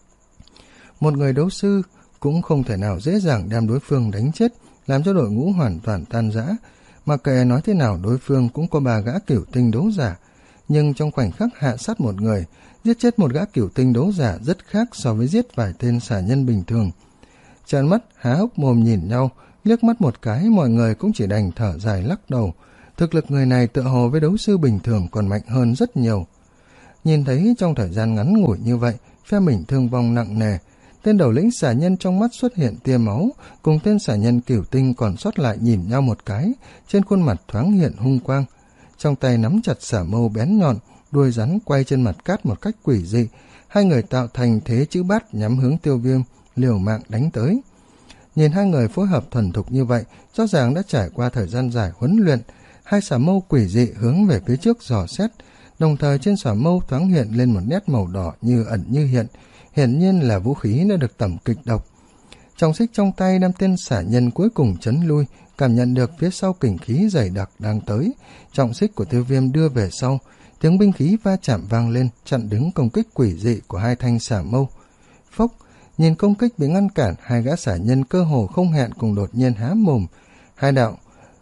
Một người đấu sư cũng không thể nào dễ dàng đem đối phương đánh chết, làm cho đội ngũ hoàn toàn tan rã. Mà kệ nói thế nào, đối phương cũng có ba gã cửu tinh đấu giả, nhưng trong khoảnh khắc hạ sát một người, giết chết một gã cửu tinh đấu giả rất khác so với giết vài tên xả nhân bình thường. Trợn mắt há hốc mồm nhìn nhau, liếc mắt một cái, mọi người cũng chỉ đành thở dài lắc đầu. Thực lực người này tựa hồ với đấu sư bình thường còn mạnh hơn rất nhiều. Nhìn thấy trong thời gian ngắn ngủi như vậy, phe mình thương vong nặng nề. Tên đầu lĩnh xả nhân trong mắt xuất hiện tia máu, cùng tên xả nhân cửu tinh còn sót lại nhìn nhau một cái, trên khuôn mặt thoáng hiện hung quang. Trong tay nắm chặt xả mâu bén nhọn, đuôi rắn quay trên mặt cát một cách quỷ dị. Hai người tạo thành thế chữ bát nhắm hướng Tiêu Viêm, liều mạng đánh tới. Nhìn hai người phối hợp thuần thục như vậy, rõ ràng đã trải qua thời gian dài huấn luyện. Hai xả mâu quỷ dị hướng về phía trước dò xét, đồng thời trên xả mâu thoáng hiện lên một nét màu đỏ như ẩn như hiện, hiển nhiên là vũ khí đã được tẩm kịch độc. Trọng xích trong tay đem tên xả nhân cuối cùng chấn lui, cảm nhận được phía sau kình khí dày đặc đang tới, trọng xích của Tiêu Viêm đưa về sau, tiếng binh khí va chạm vang lên, chặn đứng công kích quỷ dị của hai thanh xả mâu. Phốc, nhìn công kích bị ngăn cản, hai gã xả nhân cơ hồ không hẹn cùng đột nhiên há mồm, hai đạo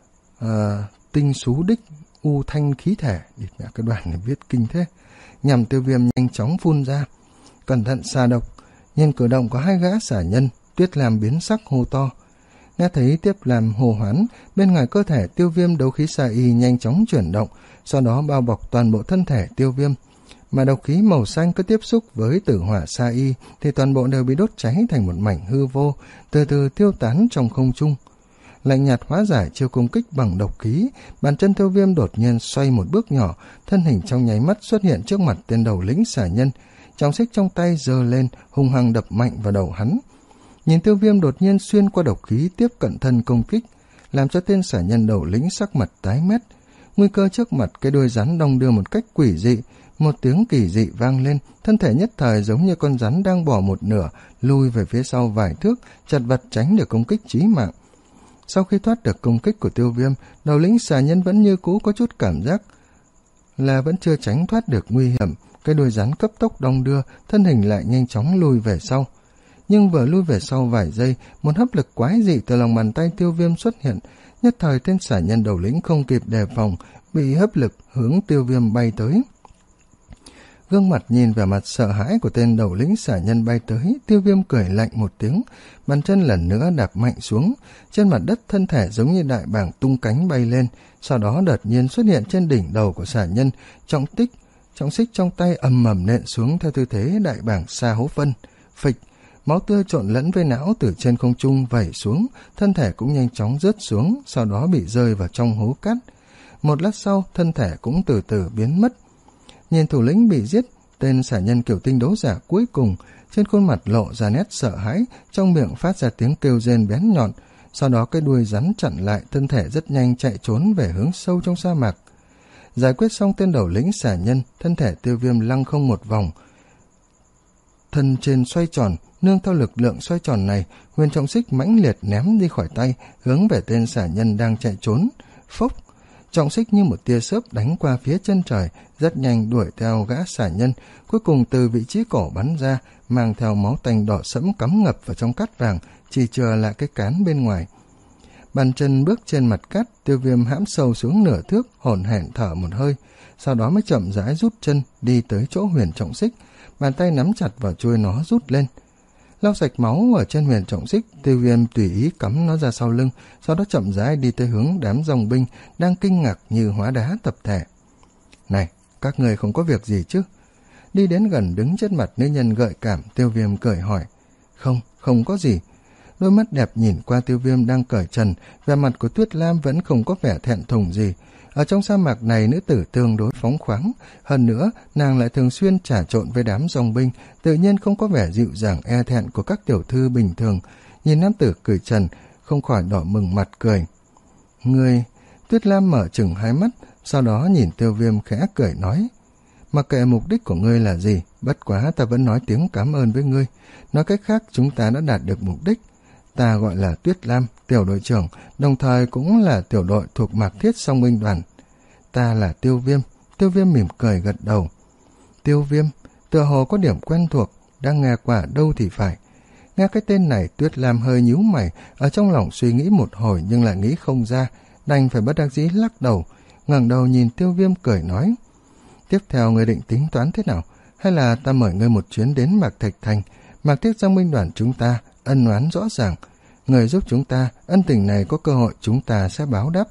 à, tinh xú đích u thanh khí thể, địt mẹ cái đoạn này viết kinh thế, nhằm Tiêu Viêm nhanh chóng phun ra. Cẩn thận xà độc. Nhìn cử động của hai gã xả nhân, Tuyết Lam biến sắc hô to. Nghe thấy Tiếp Lam hô hoán, bên ngoài cơ thể Tiêu Viêm đấu khí xà y nhanh chóng chuyển động, sau đó bao bọc toàn bộ thân thể Tiêu Viêm. Mà độc khí màu xanh cứ tiếp xúc với tử hỏa xà y thì toàn bộ đều bị đốt cháy thành một mảnh hư vô, từ từ tiêu tán trong không trung. Lạnh nhạt hóa giải chiêu công kích bằng độc khí, bàn chân Tiêu Viêm đột nhiên xoay một bước nhỏ, thân hình trong nháy mắt xuất hiện trước mặt tên đầu lĩnh xả nhân, trọng xích trong tay giơ lên, hung hăng đập mạnh vào đầu hắn. Nhìn Tiêu Viêm đột nhiên xuyên qua độc khí tiếp cận thân công kích, làm cho tên xả nhân đầu lĩnh sắc mặt tái mét. Nguy cơ trước mặt, cái đuôi rắn đong đưa một cách quỷ dị, một tiếng kỳ dị vang lên, thân thể nhất thời giống như con rắn đang bỏ một nửa, lui về phía sau vài thước, chật vật tránh được công kích chí mạng. Sau khi thoát được công kích của Tiêu Viêm, đầu lĩnh xà nhân vẫn như cũ có chút cảm giác là vẫn chưa tránh thoát được nguy hiểm. Cái đuôi rắn cấp tốc đong đưa, thân hình lại nhanh chóng lui về sau. Nhưng vừa lui về sau vài giây, một hấp lực quái dị từ lòng bàn tay Tiêu Viêm xuất hiện. Nhất thời tên xả nhân đầu lĩnh không kịp đề phòng, bị hấp lực hướng Tiêu Viêm bay tới. Gương mặt nhìn vẻ mặt sợ hãi của tên đầu lĩnh xả nhân bay tới, Tiêu Viêm cười lạnh một tiếng, bàn chân lần nữa đạp mạnh xuống. Trên mặt đất thân thể giống như đại bàng tung cánh bay lên, sau đó đột nhiên xuất hiện trên đỉnh đầu của xả nhân, trọng tích, trọng xích trong tay ầm ầm nện xuống theo tư thế đại bàng sa hố phân. Phịch, máu tươi trộn lẫn với não từ trên không trung vẩy xuống, thân thể cũng nhanh chóng rớt xuống, sau đó bị rơi vào trong hố cát. Một lát sau, thân thể cũng từ từ biến mất. Nhìn thủ lĩnh bị giết, tên xả nhân kiểu tinh đấu giả cuối cùng, trên khuôn mặt lộ ra nét sợ hãi, trong miệng phát ra tiếng kêu rên bén nhọn, sau đó cái đuôi rắn chặn lại, thân thể rất nhanh chạy trốn về hướng sâu trong sa mạc. Giải quyết xong tên đầu lĩnh xả nhân, thân thể Tiêu Viêm lăng không một vòng, thân trên xoay tròn, nương theo lực lượng xoay tròn này, huyền trọng xích mãnh liệt ném đi khỏi tay, hướng về tên xả nhân đang chạy trốn. Phốc, trọng xích như một tia chớp đánh qua phía chân trời, rất nhanh đuổi theo gã xả nhân, cuối cùng từ vị trí cổ bắn ra, mang theo máu tanh đỏ sẫm cắm ngập vào trong cát vàng, chỉ chừa lại cái cán bên ngoài. Bàn chân bước trên mặt cát, Tiêu Viêm hãm sâu xuống nửa thước, hổn hển thở một hơi, sau đó mới chậm rãi rút chân đi tới chỗ huyền trọng xích, bàn tay nắm chặt vào chuôi nó rút lên. Lau sạch máu ở trên huyền trọng xích, Tiêu Viêm tùy ý cắm nó ra sau lưng, sau đó chậm rãi đi tới hướng đám dòng binh đang kinh ngạc như hóa đá tập thể. Này, các người không có việc gì chứ? Đi đến gần đứng trước mặt nữ nhân gợi cảm, Tiêu Viêm cười hỏi. Không, không có gì. Đôi mắt đẹp nhìn qua Tiêu Viêm đang cởi trần, vẻ mặt của Tuyết Lam vẫn không có vẻ thẹn thùng gì. Ở trong sa mạc này, nữ tử tương đối phóng khoáng, hơn nữa nàng lại thường xuyên trà trộn với đám dòng binh, tự nhiên không có vẻ dịu dàng e thẹn của các tiểu thư bình thường. Nhìn nam tử cởi trần, không khỏi đỏ mừng mặt cười. Ngươi... Tuyết Lam mở chừng hai mắt, sau đó nhìn Tiêu Viêm khẽ cười nói. Mặc kệ mục đích của ngươi là gì, bất quá ta vẫn nói tiếng cảm ơn với ngươi. Nói cách khác, chúng ta đã đạt được mục đích. Ta gọi là Tuyết Lam, tiểu đội trưởng, đồng thời cũng là tiểu đội thuộc Mạc Thiết Song binh đoàn. Ta là Tiêu Viêm. Tiêu Viêm mỉm cười gật đầu. Tiêu Viêm, tựa hồ có điểm quen thuộc, đang nghe qua đâu thì phải. Nghe cái tên này, Tuyết Lam hơi nhíu mày, ở trong lòng suy nghĩ một hồi nhưng lại nghĩ không ra, đành phải bất đắc dĩ lắc đầu, ngẩng đầu nhìn Tiêu Viêm cười nói. Tiếp theo ngươi định tính toán thế nào? Hay là ta mời ngươi một chuyến đến Mạc Thạch Thành, Mạc Thiết Song binh đoàn chúng ta, ân oán rõ ràng. Người giúp chúng ta, ân tình này có cơ hội chúng ta sẽ báo đáp.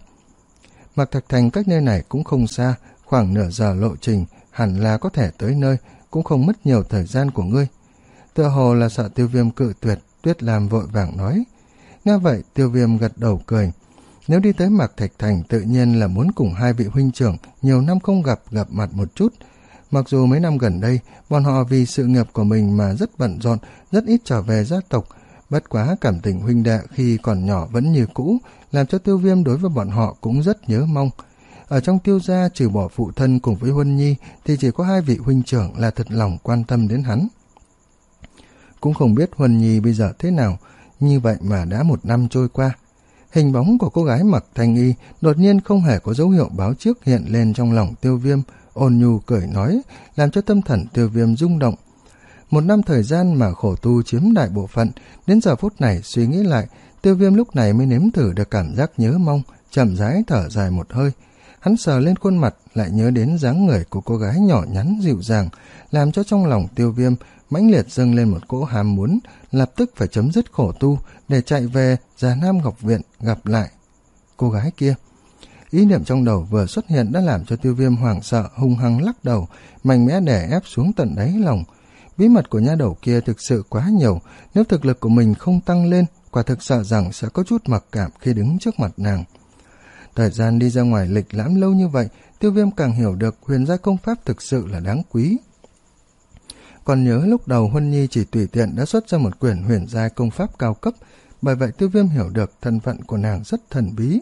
Mạc Thạch Thành cách nơi này cũng không xa, khoảng nửa giờ lộ trình, hẳn là có thể tới nơi, cũng không mất nhiều thời gian của ngươi. Tựa hồ là sợ Tiêu Viêm cự tuyệt, Tuyết Lam vội vàng nói. Nghe vậy, Tiêu Viêm gật đầu cười. Nếu đi tới Mạc Thạch Thành, tự nhiên là muốn cùng hai vị huynh trưởng nhiều năm không gặp gặp mặt một chút. Mặc dù mấy năm gần đây, bọn họ vì sự nghiệp của mình mà rất bận rộn, rất ít trở về gia tộc. Bất quá cảm tình huynh đệ khi còn nhỏ vẫn như cũ, làm cho Tiêu Viêm đối với bọn họ cũng rất nhớ mong. Ở trong Tiêu gia, trừ bỏ phụ thân cùng với Huân Nhi, thì chỉ có hai vị huynh trưởng là thật lòng quan tâm đến hắn. Cũng không biết Huân Nhi bây giờ thế nào, như vậy mà đã một năm trôi qua. Hình bóng của cô gái mặc thanh y đột nhiên không hề có dấu hiệu báo trước hiện lên trong lòng Tiêu Viêm, ôn nhu cười nói, làm cho tâm thần Tiêu Viêm rung động. Một năm thời gian mà khổ tu chiếm đại bộ phận, đến giờ phút này suy nghĩ lại, Tiêu Viêm lúc này mới nếm thử được cảm giác nhớ mong, chậm rãi thở dài một hơi. Hắn sờ lên khuôn mặt, lại nhớ đến dáng người của cô gái nhỏ nhắn dịu dàng, làm cho trong lòng Tiêu Viêm mãnh liệt dâng lên một cỗ ham muốn, lập tức phải chấm dứt khổ tu để chạy về Già Nam Ngọc Viện gặp lại cô gái kia. Ý niệm trong đầu vừa xuất hiện đã làm cho Tiêu Viêm hoảng sợ, hung hăng lắc đầu, mạnh mẽ đè ép xuống tận đáy lòng. Bí mật của nha đầu kia thực sự quá nhiều, nếu thực lực của mình không tăng lên, quả thực sợ rằng sẽ có chút mặc cảm khi đứng trước mặt nàng. Thời gian đi ra ngoài lịch lãm lâu như vậy, Tiêu Viêm càng hiểu được huyền gia công pháp thực sự là đáng quý. Còn nhớ lúc đầu Huân Nhi chỉ tùy tiện đã xuất ra một quyển huyền gia công pháp cao cấp, bởi vậy Tiêu Viêm hiểu được thân phận của nàng rất thần bí.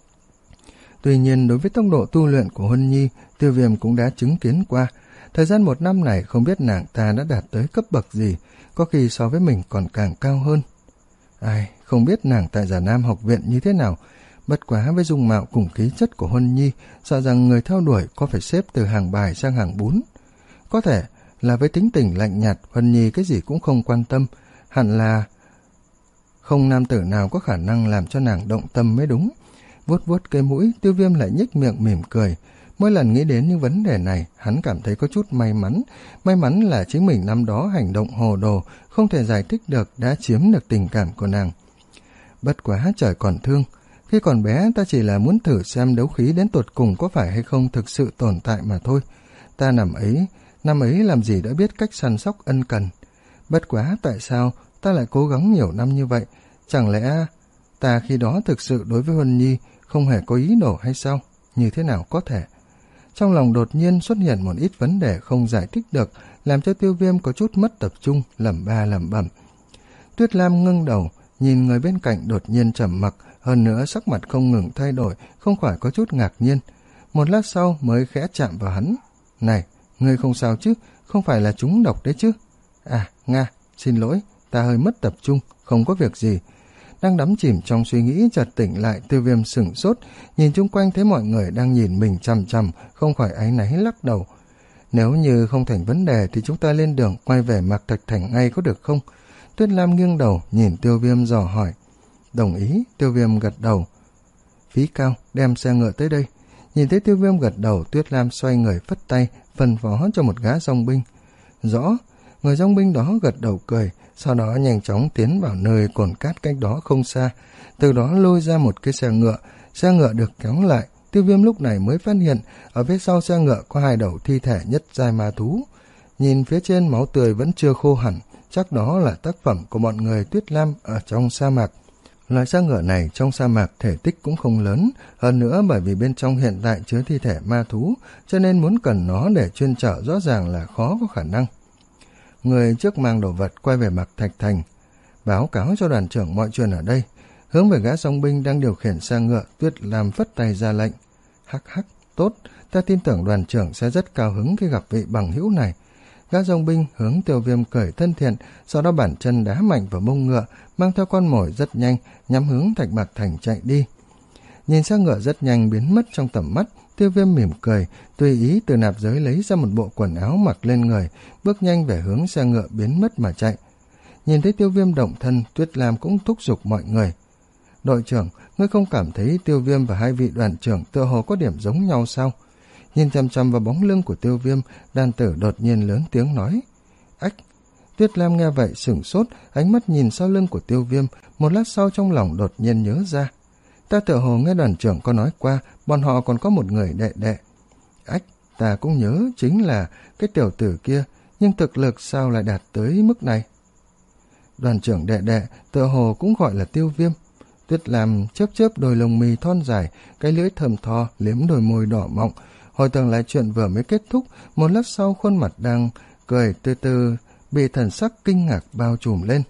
Tuy nhiên đối với tốc độ tu luyện của Huân Nhi, Tiêu Viêm cũng đã chứng kiến qua. Thời gian một năm này không biết nàng ta đã đạt tới cấp bậc gì, có khi so với mình còn càng cao hơn. Ai, không biết nàng tại Già Nam học viện như thế nào, bất quá với dung mạo cùng khí chất của Huân Nhi, sợ rằng người theo đuổi có phải xếp từ hàng bài sang hàng bún. Có thể là với tính tình lạnh nhạt, Huân Nhi cái gì cũng không quan tâm, hẳn là không nam tử nào có khả năng làm cho nàng động tâm mới đúng. Vuốt vuốt cây mũi, Tiêu Viêm lại nhếch miệng mỉm cười. Mỗi lần nghĩ đến những vấn đề này, hắn cảm thấy có chút may mắn. May mắn là chính mình năm đó hành động hồ đồ, không thể giải thích được đã chiếm được tình cảm của nàng. Bất quá trời còn thương. Khi còn bé, ta chỉ là muốn thử xem đấu khí đến tột cùng có phải hay không thực sự tồn tại mà thôi. Ta nằm ấy, năm ấy làm gì đã biết cách săn sóc ân cần. Bất quá tại sao ta lại cố gắng nhiều năm như vậy? Chẳng lẽ ta khi đó thực sự đối với Huân Nhi không hề có ý đồ hay sao? Như thế nào có thể? Trong lòng đột nhiên xuất hiện một ít vấn đề không giải thích được, làm cho Tiêu Viêm có chút mất tập trung, lẩm ba lẩm bẩm. Tuyết Lam ngưng đầu, nhìn người bên cạnh đột nhiên trầm mặc, hơn nữa sắc mặt không ngừng thay đổi, không khỏi có chút ngạc nhiên. Một lát sau mới khẽ chạm vào hắn. Này, ngươi không sao chứ, không phải là trúng độc đấy chứ? À, Nga, xin lỗi, ta hơi mất tập trung, không có việc gì. Đang đắm chìm trong suy nghĩ chợt tỉnh lại, Tiêu Viêm sửng sốt, nhìn chung quanh thấy mọi người đang nhìn mình chằm chằm, không khỏi áy náy lắc đầu. Nếu như không thành vấn đề thì chúng ta lên đường quay về Mạc Thạch Thành ngay có được không? Tuyết Lam nghiêng đầu nhìn Tiêu Viêm dò hỏi. Đồng ý. Tiêu Viêm gật đầu. Phí Cao, đem xe ngựa tới đây. Nhìn thấy Tiêu Viêm gật đầu, Tuyết Lam xoay người phất tay, phân phó cho một gã dòng binh. Rõ. Người dòng binh đó gật đầu cười, sau đó nhanh chóng tiến vào nơi cồn cát cách đó không xa, từ đó lôi ra một cái xe ngựa. Xe ngựa được kéo lại, Tiêu Viêm lúc này mới phát hiện ở phía sau xe ngựa có hai đầu thi thể nhất giai ma thú. Nhìn phía trên máu tươi vẫn chưa khô hẳn, chắc đó là tác phẩm của bọn người Tuyết Lam ở trong sa mạc. Loại xe ngựa này trong sa mạc thể tích cũng không lớn, hơn nữa bởi vì bên trong hiện tại chứa thi thể ma thú, cho nên muốn cần nó để chuyên chở rõ ràng là khó có khả năng. Người trước mang đồ vật quay về Mạc Thạch Thành, báo cáo cho đoàn trưởng mọi chuyện ở đây. Hướng về gã song binh đang điều khiển xe ngựa, Tuyết Lam phất tay ra lệnh. Hắc hắc, tốt, ta tin tưởng đoàn trưởng sẽ rất cao hứng khi gặp vị bằng hữu này. Gã dòng binh hướng Tiêu Viêm cười thân thiện, sau đó bản chân đá mạnh vào mông ngựa, mang theo con mồi rất nhanh, nhắm hướng Thạch Mạc Thành chạy đi. Nhìn xe ngựa rất nhanh biến mất trong tầm mắt, Tiêu Viêm mỉm cười, tùy ý từ nạp giới lấy ra một bộ quần áo mặc lên người, bước nhanh về hướng xe ngựa biến mất mà chạy. Nhìn thấy Tiêu Viêm động thân, Tuyết Lam cũng thúc giục mọi người. Đội trưởng, ngươi không cảm thấy Tiêu Viêm và hai vị đoàn trưởng tựa hồ có điểm giống nhau sao? Nhìn chăm chăm vào bóng lưng của Tiêu Viêm, đàn tử đột nhiên lớn tiếng nói. Ách! Tuyết Lam nghe vậy sửng sốt, ánh mắt nhìn sau lưng của Tiêu Viêm, một lát sau trong lòng đột nhiên nhớ ra. Ta tựa hồ nghe đoàn trưởng có nói qua, bọn họ còn có một người đệ đệ. Ách! Ta cũng nhớ chính là cái tiểu tử kia, nhưng thực lực sao lại đạt tới mức này? Đoàn trưởng đệ đệ tựa hồ cũng gọi là Tiêu Viêm. Tuyết Lam chớp chớp đôi lông mi thon dài, cái lưỡi thơm tho liếm đôi môi đỏ mọng, hồi tưởng lại chuyện vừa mới kết thúc. Một lát sau khuôn mặt đang cười từ từ bị thần sắc kinh ngạc bao trùm lên.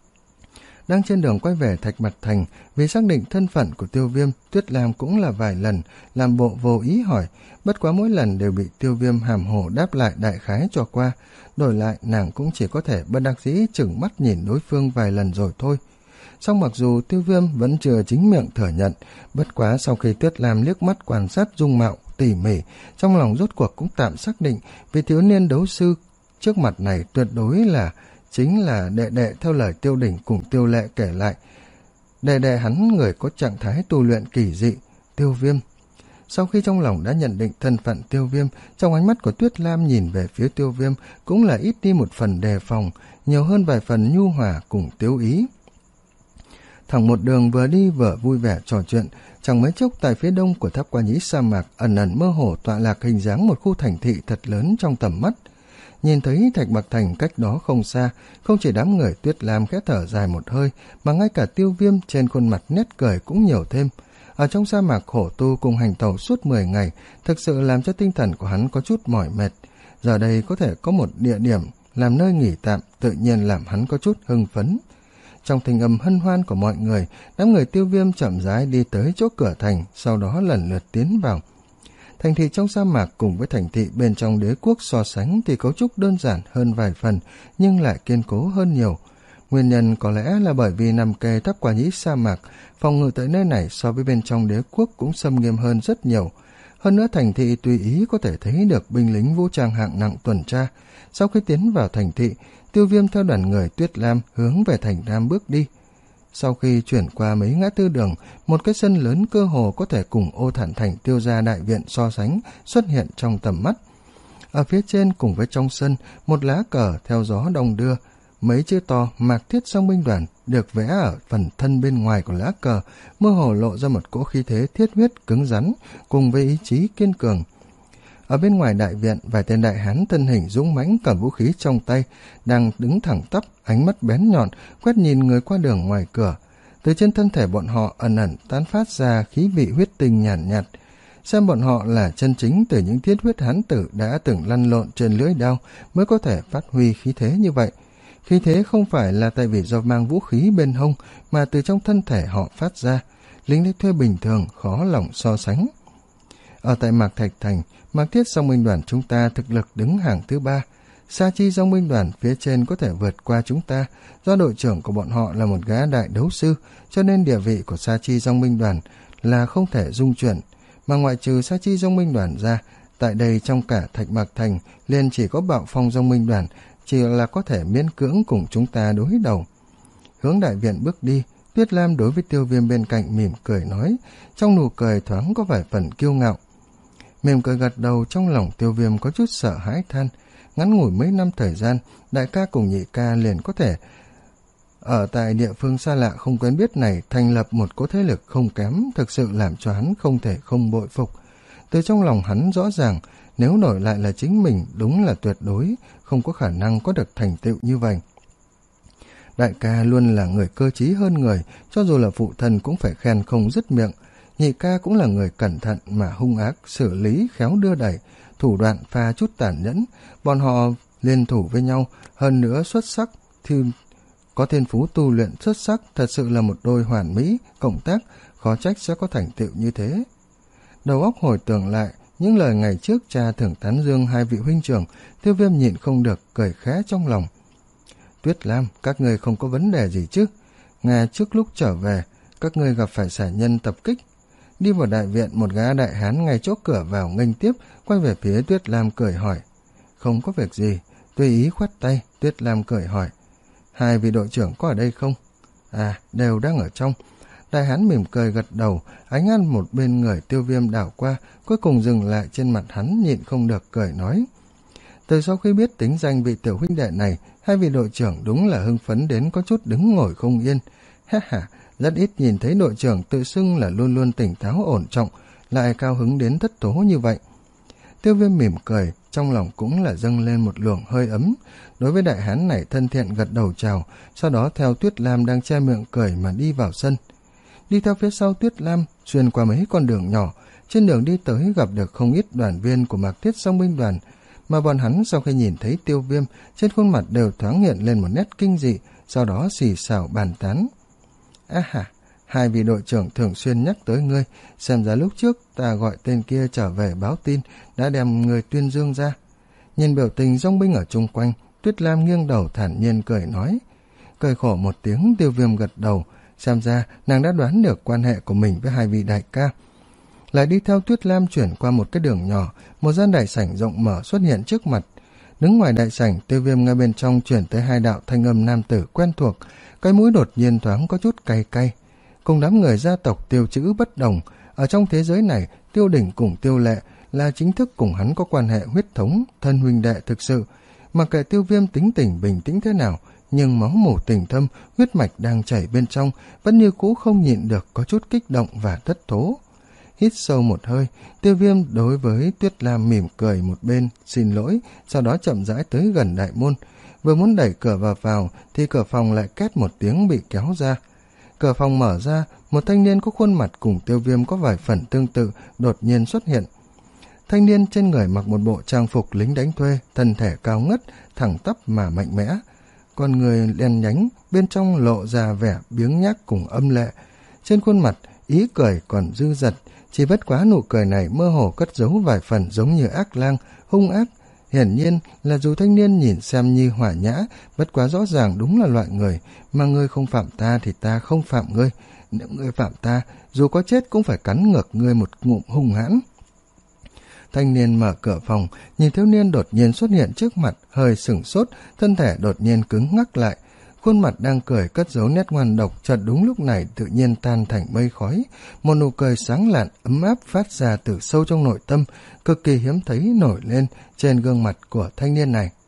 Đang trên đường quay về Thạch Mạc Thành, vì xác định thân phận của Tiêu Viêm, Tuyết Lam cũng là vài lần làm bộ vô ý hỏi, bất quá mỗi lần đều bị Tiêu Viêm hàm hồ đáp lại đại khái cho qua, đổi lại nàng cũng chỉ có thể bất đắc dĩ chừng mắt nhìn đối phương vài lần rồi thôi. Song mặc dù Tiêu Viêm vẫn chưa chính miệng thừa nhận, bất quá sau khi Tuyết Lam liếc mắt quan sát dung mạo tỉ mỉ, trong lòng rốt cuộc cũng tạm xác định vì thiếu niên đấu sư trước mặt này tuyệt đối là chính là đệ đệ theo lời Tiêu Đỉnh cùng Tiêu Lệ kể lại. Đệ đệ hắn người có trạng thái tu luyện kỳ dị, Tiêu Viêm. Sau khi trong lòng đã nhận định thân phận Tiêu Viêm, trong ánh mắt của Tuyết Lam nhìn về phía Tiêu Viêm cũng là ít đi một phần đề phòng, nhiều hơn vài phần nhu hòa cùng tiêu ý. Thẳng một đường vừa đi vừa vui vẻ trò chuyện, chẳng mấy chốc tại phía đông của tháp Qua Nhĩ sa mạc ẩn ẩn mơ hồ tọa lạc hình dáng một khu thành thị thật lớn trong tầm mắt. Nhìn thấy Thạch Mạc Thành cách đó không xa, không chỉ đám người Tuyết Lam khẽ thở dài một hơi, mà ngay cả Tiêu Viêm trên khuôn mặt nét cười cũng nhiều thêm. Ở trong sa mạc khổ tu cùng hành tẩu suốt mười ngày, thực sự làm cho tinh thần của hắn có chút mỏi mệt. Giờ đây có thể có một địa điểm làm nơi nghỉ tạm, tự nhiên làm hắn có chút hưng phấn. Trong thanh âm hân hoan của mọi người, đám người Tiêu Viêm chậm rãi đi tới chỗ cửa thành, sau đó lần lượt tiến vào. Thành thị trong sa mạc cùng với thành thị bên trong đế quốc so sánh thì cấu trúc đơn giản hơn vài phần, nhưng lại kiên cố hơn nhiều. Nguyên nhân có lẽ là bởi vì nằm kề tháp Qua Nhĩ sa mạc, phòng ngự tại nơi này so với bên trong đế quốc cũng xâm nghiêm hơn rất nhiều. Hơn nữa thành thị tùy ý có thể thấy được binh lính vũ trang hạng nặng tuần tra. Sau khi tiến vào thành thị, Tiêu Viêm theo đoàn người Tuyết Lam hướng về thành Nam bước đi. Sau khi chuyển qua mấy ngã tư đường, một cái sân lớn cơ hồ có thể cùng Ô Thản Thành Tiêu gia đại viện so sánh xuất hiện trong tầm mắt. Ở phía trên cùng với trong sân, một lá cờ theo gió đong đưa, mấy chữ to Mạc Thiết Song binh đoàn được vẽ ở phần thân bên ngoài của lá cờ, mơ hồ lộ ra một cỗ khí thế thiết huyết cứng rắn cùng với ý chí kiên cường. Ở bên ngoài đại viện, vài tên đại hán thân hình dũng mãnh cầm vũ khí trong tay, đang đứng thẳng tắp, ánh mắt bén nhọn, quét nhìn người qua đường ngoài cửa. Từ trên thân thể bọn họ ẩn ẩn tán phát ra khí vị huyết tinh nhàn nhạt, nhạt. Xem bọn họ là chân chính từ những thiết huyết hán tử đã từng lăn lộn trên lưỡi đao mới có thể phát huy khí thế như vậy. Khí thế không phải là tại vì do mang vũ khí bên hông, mà từ trong thân thể họ phát ra. Lính đánh thuê bình thường khó lòng so sánh. Ở tại Mạc Thạch Thành, Mạc Thiết Song binh đoàn chúng ta thực lực đứng hàng thứ ba. Sa Chi Song binh đoàn phía trên có thể vượt qua chúng ta, do đội trưởng của bọn họ là một gã đại đấu sư, cho nên địa vị của Sa Chi Song binh đoàn là không thể dung chuyển. Mà ngoại trừ Sa Chi Song binh đoàn ra, tại đây trong cả Thạch Mạc Thành liền chỉ có Bạo Phong Song binh đoàn chỉ là có thể miễn cưỡng cùng chúng ta đối đầu. hướng đại viện bước đi. Tuyết Lam đối với Tiêu Viêm bên cạnh mỉm cười nói, trong nụ cười thoáng có vài phần kiêu ngạo. Mỉm cười gật đầu, trong lòng Tiêu Viêm có chút sợ hãi than. Ngắn ngủi mấy năm thời gian, đại ca cùng nhị ca liền có thể ở tại địa phương xa lạ không quen biết này thành lập một cỗ thế lực không kém, thực sự làm cho hắn không thể không bội phục. Từ trong lòng hắn rõ ràng, nếu đổi lại là chính mình, đúng là tuyệt đối không có khả năng có được thành tựu như vậy. Đại ca luôn là người cơ trí hơn người, cho dù là phụ thân cũng phải khen không dứt miệng. Nhị ca cũng là người cẩn thận mà hung ác, xử lý khéo đưa đẩy, thủ đoạn pha chút tàn nhẫn. Bọn họ liên thủ với nhau, hơn nữa xuất sắc, thì có thiên phú tu luyện xuất sắc, thật sự là một đôi hoàn mỹ, cộng tác, khó trách sẽ có thành tựu như thế. Đầu óc hồi tưởng lại, những lời ngày trước cha thường tán dương hai vị huynh trưởng, Tiêu Viêm nhịn không được, cười khẽ trong lòng. Tuyết Lam, các ngươi không có vấn đề gì chứ? Nghe trước lúc trở về, các ngươi gặp phải xả nhân tập kích. Đi vào đại viện, một gã đại hán ngay chỗ cửa vào nghênh tiếp, quay về phía Tuyết Lam cười hỏi. Không có việc gì, tùy ý khoát tay. Tuyết Lam cười hỏi, hai vị đội trưởng có ở đây không? À, đều đang ở trong. Đại hán mỉm cười gật đầu, ánh mắt một bên người Tiêu Viêm đảo qua, cuối cùng dừng lại trên mặt hắn, nhịn không được cười nói. Từ sau khi biết tính danh vị tiểu huynh đệ này, hai vị đội trưởng đúng là hưng phấn đến có chút đứng ngồi không yên. Ha ha, rất ít nhìn thấy đội trưởng tự xưng là luôn luôn tỉnh táo ổn trọng, lại cao hứng đến thất thố như vậy. Tiêu Viêm mỉm cười, trong lòng cũng là dâng lên một luồng hơi ấm. Đối với đại hán này thân thiện gật đầu chào, sau đó theo Tuyết Lam đang che miệng cười mà đi vào sân. Đi theo phía sau Tuyết Lam, xuyên qua mấy con đường nhỏ, trên đường đi tới gặp được không ít đoàn viên của Mạc Thiết Song binh đoàn, mà bọn hắn sau khi nhìn thấy Tiêu Viêm, trên khuôn mặt đều thoáng hiện lên một nét kinh dị, sau đó xì xào bàn tán. À hà, hai vị đội trưởng thường xuyên nhắc tới ngươi, xem ra lúc trước ta gọi tên kia trở về báo tin, đã đem người tuyên dương ra. Nhìn biểu tình dòng binh ở chung quanh, Tuyết Lam nghiêng đầu thản nhiên cười nói. Cười khổ một tiếng, Tiêu Viêm gật đầu, xem ra nàng đã đoán được quan hệ của mình với hai vị đại ca. Lại đi theo Tuyết Lam chuyển qua một cái đường nhỏ, một gian đại sảnh rộng mở xuất hiện trước mặt. Đứng ngoài đại sảnh, Tiêu Viêm ngay bên trong chuyển tới hai đạo thanh âm nam tử quen thuộc, cái mũi đột nhiên thoáng có chút cay cay. Cùng đám người gia tộc Tiêu chữ bất đồng, ở trong thế giới này, Tiêu Đỉnh cùng Tiêu Lệ là chính thức cùng hắn có quan hệ huyết thống, thân huynh đệ thực sự. Mà kệ Tiêu Viêm tính tình bình tĩnh thế nào, nhưng máu mủ tình thâm, huyết mạch đang chảy bên trong, vẫn như cũ không nhịn được có chút kích động và thất thố. Hít sâu một hơi, Tiêu Viêm đối với Tuyết Lam mỉm cười một bên, xin lỗi, sau đó chậm rãi tới gần đại môn. Vừa muốn đẩy cửa vào vào, thì cửa phòng lại két một tiếng bị kéo ra. Cửa phòng mở ra, một thanh niên có khuôn mặt cùng Tiêu Viêm có vài phần tương tự, đột nhiên xuất hiện. Thanh niên trên người mặc một bộ trang phục lính đánh thuê, thân thể cao ngất, thẳng tắp mà mạnh mẽ. Con người đen nhánh, bên trong lộ ra vẻ biếng nhác cùng âm lệ. Trên khuôn mặt, ý cười còn dư dật, chỉ bất quá nụ cười này mơ hồ cất giấu vài phần giống như ác lang, hung ác. Hiển nhiên là dù thanh niên nhìn xem như hỏa nhã, bất quá rõ ràng đúng là loại người, mà ngươi không phạm ta thì ta không phạm ngươi. Nếu ngươi phạm ta, dù có chết cũng phải cắn ngược ngươi một ngụm hung hãn. Thanh niên mở cửa phòng, nhìn thiếu niên đột nhiên xuất hiện trước mặt, hơi sửng sốt, thân thể đột nhiên cứng ngắc lại. Khuôn mặt đang cười cất giấu nét ngoan độc, chợt đúng lúc này tự nhiên tan thành mây khói. Một nụ cười sáng lạn, ấm áp phát ra từ sâu trong nội tâm, cực kỳ hiếm thấy nổi lên trên gương mặt của thanh niên này.